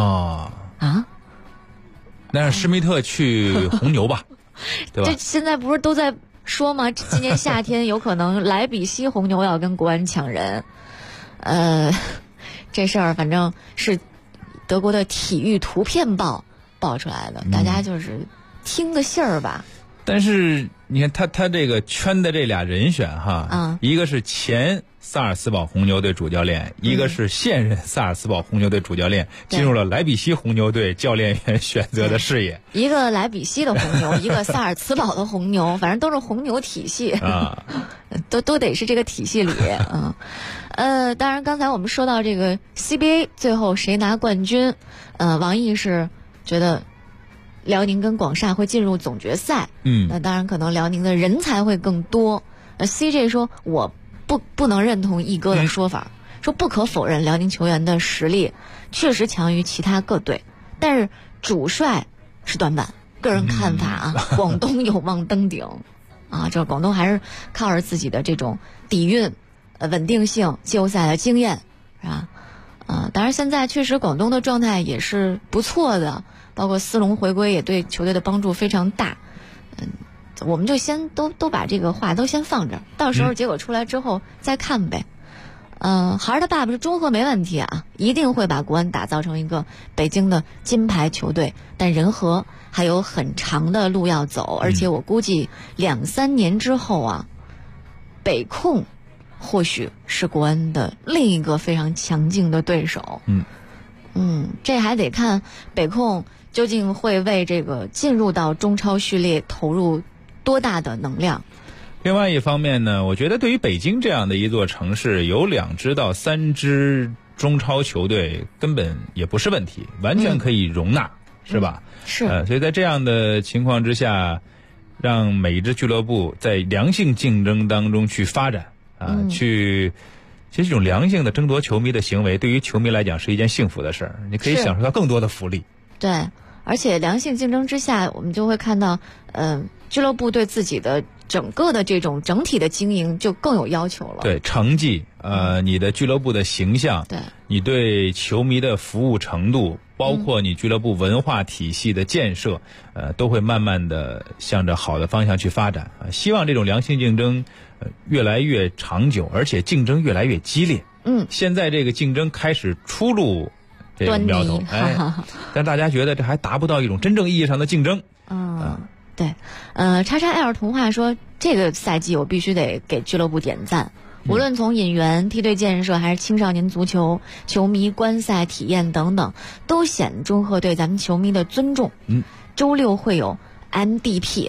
那让施密特去红牛吧，对吧？ 这现在不是都在说吗？今年夏天有可能莱比锡红牛要跟国安抢人，这事儿反正是德国的体育图片报爆出来的，大家就是听个信儿吧。 但是你看他这个圈的这俩人选一个是前萨尔茨堡红牛队主教练，一个是现任萨尔茨堡红牛队主教练，进入了莱比锡红牛队教练员选择的视野。 一个莱比锡的红牛，一个萨尔茨堡的红牛，反正都是红牛体系都得是这个体系里当然刚才我们说到这个 CBA 最后谁拿冠军，王毅是觉得辽宁跟广厦会进入总决赛，那当然可能辽宁的人才会更多。CJ 说我不能认同毅哥的说法，说不可否认辽宁球员的实力确实强于其他各队，但是主帅是短板，个人看法广东有望登顶这广东还是靠着自己的这种底蕴、稳定性、季后赛的经验，是吧？当然现在确实广东的状态也是不错的，包括斯隆回归也对球队的帮助非常大。我们就先都把这个话都先放这儿，到时候结果出来之后再看呗。孩儿他爸爸是中赫没问题一定会把国安打造成一个北京的金牌球队，但人和还有很长的路要走，而且我估计2-3年之后北控或许是国安的另一个非常强劲的对手。这还得看北控究竟会为这个进入到中超序列投入多大的能量。 另外一方面呢，我觉得对于北京这样的一座城市，有2支到3支中超球队根本也不是问题，完全可以容纳，是吧？ 是。 所以在这样的情况之下，让每一支俱乐部在良性竞争当中去发展其实这种良性的争夺球迷的行为，对于球迷来讲是一件幸福的事儿，你可以享受到更多的福利。 对，而且良性竞争之下，我们就会看到，俱乐部对自己的整个的这种整体的经营就更有要求了。 对，成绩，你的俱乐部的形象， 对， 你对球迷的服务程度，包括你俱乐部文化体系的建设，都会慢慢的向着好的方向去发展。希望这种良性竞争越来越长久，而且竞争越来越激烈。现在这个竞争开始初露这个苗头，但大家觉得这还达不到一种真正意义上的竞争。 对，XXL 童话说，这个赛季我必须得给俱乐部点赞，无论从引援、梯队建设，还是青少年足球、球迷观赛体验等等，都显中赫对咱们球迷的尊重。周六会有 MDP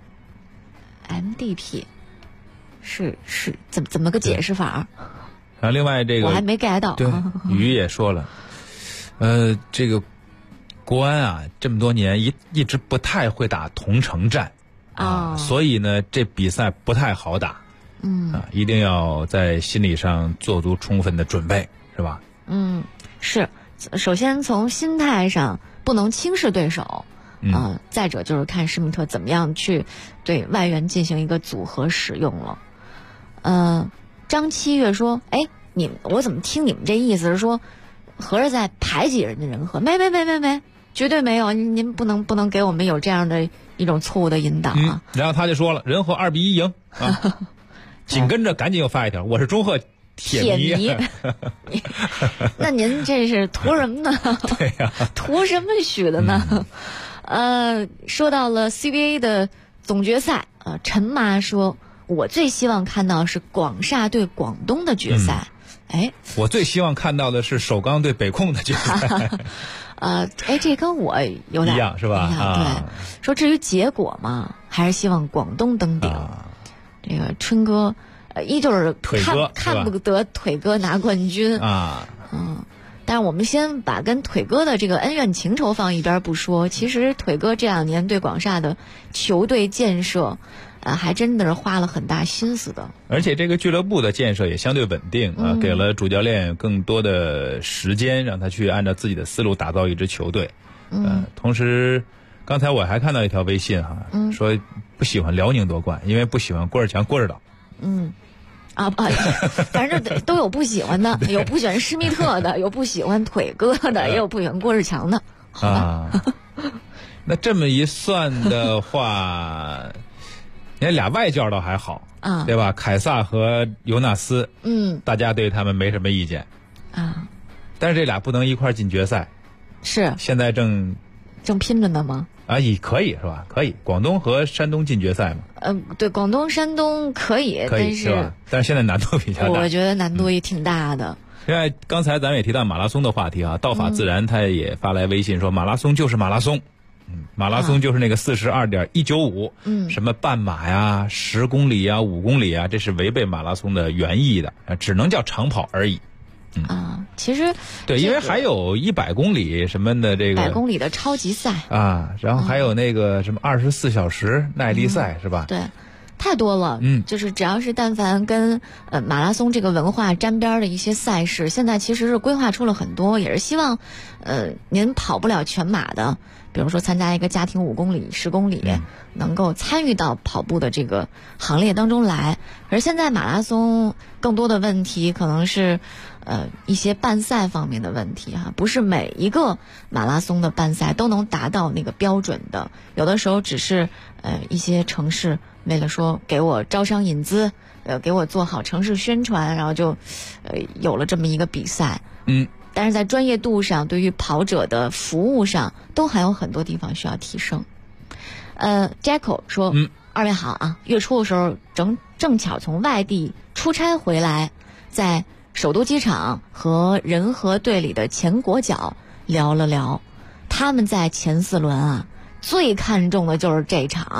是怎么个解释法？ 另外这个我还没 get 到。 对，于也说了，这个国安啊，这么多年一直不太会打同城战所以呢，这比赛不太好打。一定要在心理上做足充分的准备，是吧？ 是。首先从心态上不能轻视对手，再者就是看施密特怎么样去对外援进行一个组合使用了。张七月说：“哎，我怎么听你们这意思是说，合着在排挤人家人和？没，绝对没有，您不能给我们有这样的一种错误的引导啊。” 然后他就说了：“人和2-1赢啊！”紧跟着赶紧又发一条：“我是中赫铁迷。” 那您这是图什么呢？ 对呀， 图什么许的呢？说到了 CBA 的总决赛，陈妈说：“我最希望看到是广厦对广东的决赛。” 我最希望看到的是首钢对北控的决赛。 这跟我有点一样是吧？ 对，说至于结果嘛，还是希望广东登顶。这个春哥，依旧是看不得腿哥拿冠军但是我们先把跟腿哥的这个恩怨情仇放一边不说，其实腿哥这2年对广厦的球队建设，还真的是花了很大心思的。 而且这个俱乐部的建设也相对稳定给了主教练更多的时间，让他去按照自己的思路打造一支球队。同时，刚才我还看到一条微信说不喜欢辽宁夺冠，因为不喜欢郭士强郭指导。 反正都有不喜欢的，有不喜欢施密特的，有不喜欢腿哥的，也有不喜欢郭士强的。好吧。 那这么一算的话，你看俩外教倒还好对吧？凯撒和尤纳斯，大家对他们没什么意见但是这俩不能一块进决赛。 是。 现在正拼着呢吗？ 也可以是吧？可以，广东和山东进决赛嘛？ 对，广东、山东可以， 是吧？但是现在难度比较大。 我觉得难度也挺大的。 另外，刚才咱们也提到马拉松的话题道法自然他也发来微信说，马拉松就是马拉松，马拉松就是那个42.195，什么半马呀、10公里呀、5公里啊，这是违背马拉松的原意的，只能叫长跑而已。 其实对，因为还有100公里什么的这个 100公里的超级赛然后还有那个什么24小时耐力赛是吧？ 对，太多了。就是只要是但凡跟马拉松这个文化沾边的一些赛事，现在其实是规划出了很多，也是希望您跑不了全马的，比如说参加一个家庭5公里、10公里，能够参与到跑步的这个行列当中来。而现在马拉松更多的问题可能是一些办赛方面的问题不是每一个马拉松的办赛都能达到那个标准的，有的时候只是一些城市为了说给我招商引资，给我做好城市宣传，然后就有了这么一个比赛。但是在专业度上，对于跑者的服务上，都还有很多地方需要提升。Jacko 说，2位好月初的时候正巧从外地出差回来，在首都机场和仁和队里的前国脚聊了聊，他们在前4轮最看重的就是这场，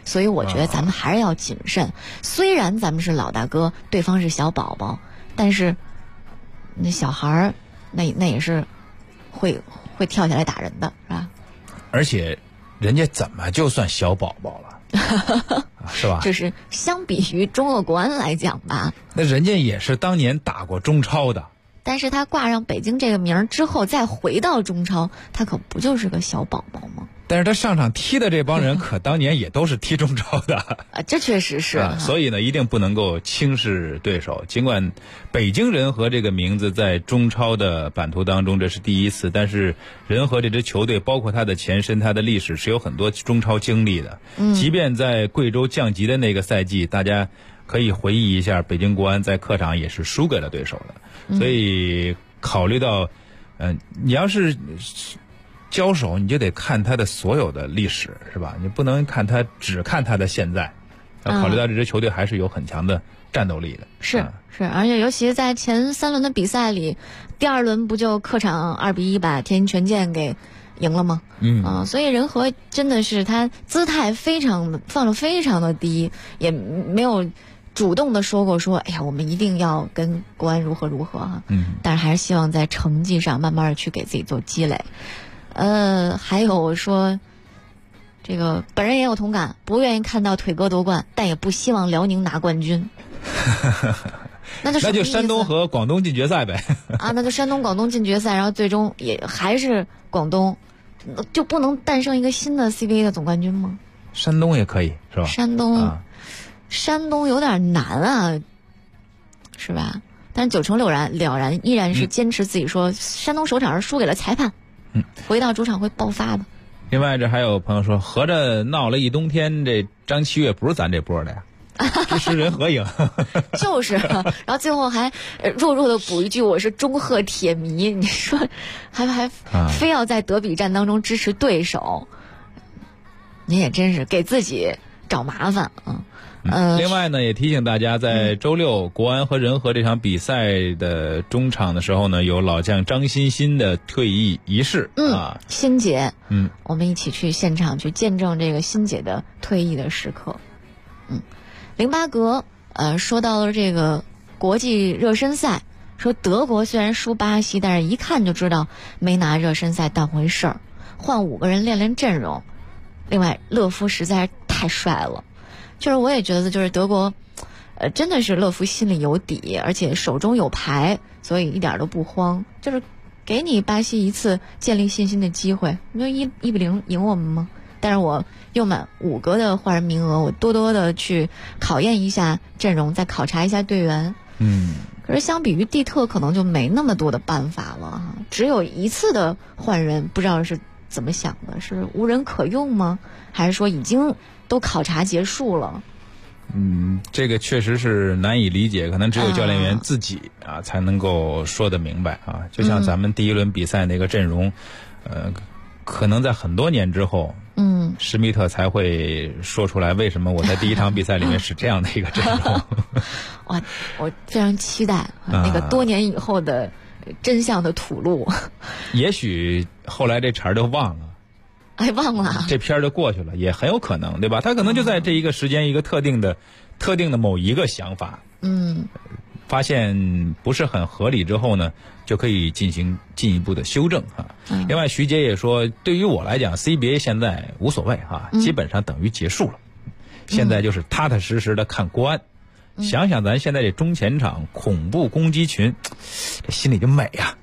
所以我觉得咱们还是要谨慎。虽然咱们是老大哥，对方是小宝宝，但是那小孩儿那也是会跳起来打人的，是吧？ 而且人家怎么就算小宝宝了？是吧？ 就是相比于中俄国安来讲吧， 那人家也是当年打过中超的。 但是他挂上北京这个名之后，再回到中超，他可不就是个小宝宝吗？ 但是他上场踢的这帮人，可当年也都是踢中超的啊，这确实是。 所以呢，一定不能够轻视对手。尽管北京人和这个名字在中超的版图当中这是第一次，但是人和这支球队，包括它的前身、它的历史，是有很多中超经历的。即便在贵州降级的那个赛季，大家可以回忆一下，北京国安在客场也是输给了对手的。所以考虑到，你要是交手，你就得看他的所有的历史，是吧？你不能只看他的现在，要考虑到这支球队还是有很强的战斗力的。 是，而且尤其在前3轮的比赛里，第2轮不就客场2-1把天津权健给赢了吗？所以人和真的是他姿态放得非常的低，也没有主动的说过哎呀，我们一定要跟国安如何哈。但是还是希望在成绩上慢慢的去给自己做积累。还有说，这个本人也有同感，不愿意看到腿哥夺冠，但也不希望辽宁拿冠军。那就山东和广东进决赛呗。 啊，那就山东广东进决赛，然后最终也还是广东，就不能诞生一个新的 CBA 的总冠军吗？ 山东也可以，是吧？ 山东有点难啊，是吧？但是9成了然依然是坚持自己说，山东首场是输给了裁判，回到主场会爆发的。 另外，这还有朋友说，合着闹了一冬天，这张七岳不是咱这波的呀，支持人合影。 就是，然后最后还弱的补一句，我是中赫铁迷。你说，还非要在德比战当中支持对手，您也真是给自己找麻烦啊。 另外呢，也提醒大家，在周六国安和人和这场比赛的中场的时候呢，有老将张欣欣的退役仪式欣姐，我们一起去现场去见证这个欣姐的退役的时刻。林巴格说到了这个国际热身赛，说德国虽然输巴西，但是一看就知道没拿热身赛当回事儿，换5个人练阵容。另外，勒夫实在是太帅了。就是我也觉得，就是德国，真的是勒夫心里有底，而且手中有牌，所以一点都不慌。就是给你巴西一次建立信心的机会，你就1-0赢我们吗？但是我又满5个的换人名额，我多多的去考验一下阵容，再考察一下队员。可是相比于蒂特，可能就没那么多的办法了哈。只有一次的换人，不知道是怎么想的，是无人可用吗？还是说已经都考察结束了？ 这个确实是难以理解，可能只有教练员自己才能够说得明白啊。就像咱们第1轮比赛那个阵容，可能在很多年之后，施密特才会说出来为什么我在第1场比赛里面是这样的一个阵容。 哇，我非常期待那个多年以后的真相的吐露。 也许后来这茬就忘了。 忘了， 这片儿就过去了，也很有可能，对吧？他可能就在这一个时间，一个特定的某一个想法，发现不是很合理之后呢，就可以进行进一步的修正哈。另外，徐杰也说，对于我来讲 ，CBA 现在无所谓哈，基本上等于结束了。现在就是踏踏实实的看国安。想想咱现在这中前场恐怖攻击群，这心里就美呀。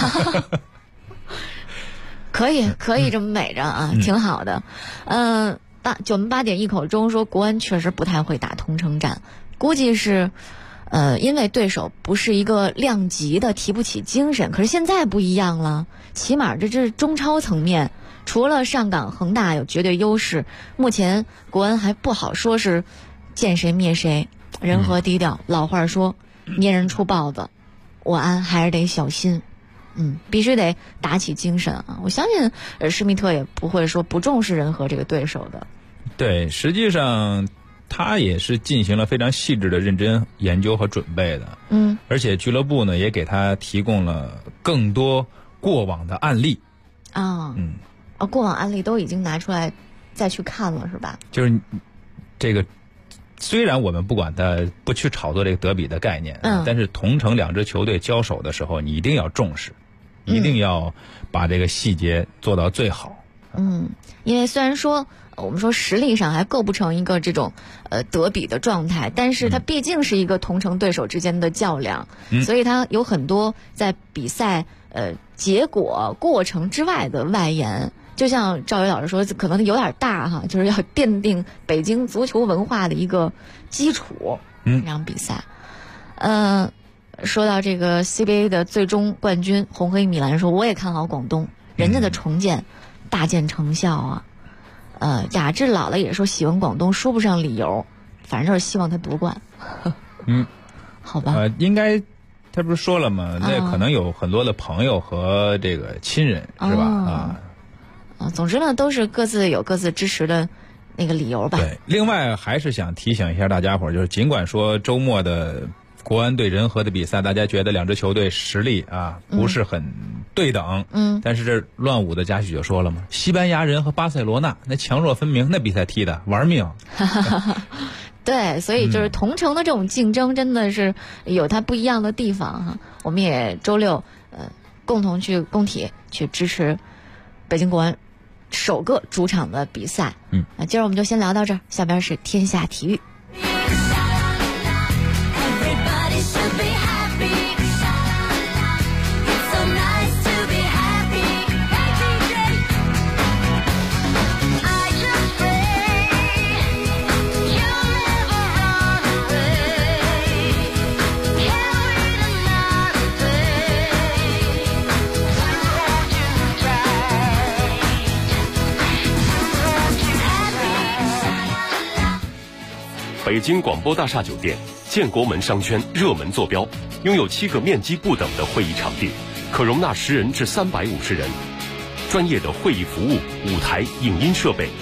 可以这么美着啊，挺好的。九门八点一口中说，国安确实不太会打同城战，估计是因为对手不是一个量级的，提不起精神。可是现在不一样了，起码这是中超层面，除了上港恒大有绝对优势，目前国安还不好说是见谁灭谁，人和低调。老话说，捏人出豹子，我安还是得小心。必须得打起精神啊！我相信施密特也不会说不重视人和这个对手的。 对，实际上他也是进行了非常细致的认真研究和准备的。而且俱乐部呢也给他提供了更多过往的案例。过往案例都已经拿出来再去看了是吧？ 就是这个虽然我们不管它不去炒作这个德比的概念，但是同城两支球队交手的时候，你一定要重视，一定要把这个细节做到最好。 因为虽然说我们说实力上还构不成一个这种德比的状态，但是它毕竟是一个同城对手之间的较量，所以它有很多在比赛结果过程之外的外延。就像赵伟老师说，可能有点大哈，就是要奠定北京足球文化的一个基础。这场比赛，说到这个 CBA 的最终冠军红黑米兰，说我也看好广东，人家的重建大见成效啊。雅致姥姥也说喜欢广东，说不上理由，反正就是希望他夺冠。好吧。 应该他不是说了吗？那可能有很多的朋友和这个亲人，是吧？ 总之呢，都是各自有各自支持的那个理由吧。 对，另外还是想提醒一下大家伙儿，就是尽管说周末的国安对仁和的比赛，大家觉得两支球队实力不是很对等，但是这乱舞的嘉许就说了嘛，西班牙人和巴塞罗那那强弱分明，那比赛踢的玩命。 对，所以就是同城的这种竞争真的是有它不一样的地方哈。我们也周六共同去工体去支持北京国安首个主场的比赛。今儿我们就先聊到这儿，下边是天下体育。 北京广播大厦酒店，建国门商圈热门坐标，拥有7个面积不等的会议场地，可容纳10人至350人。专业的会议服务、舞台、影音设备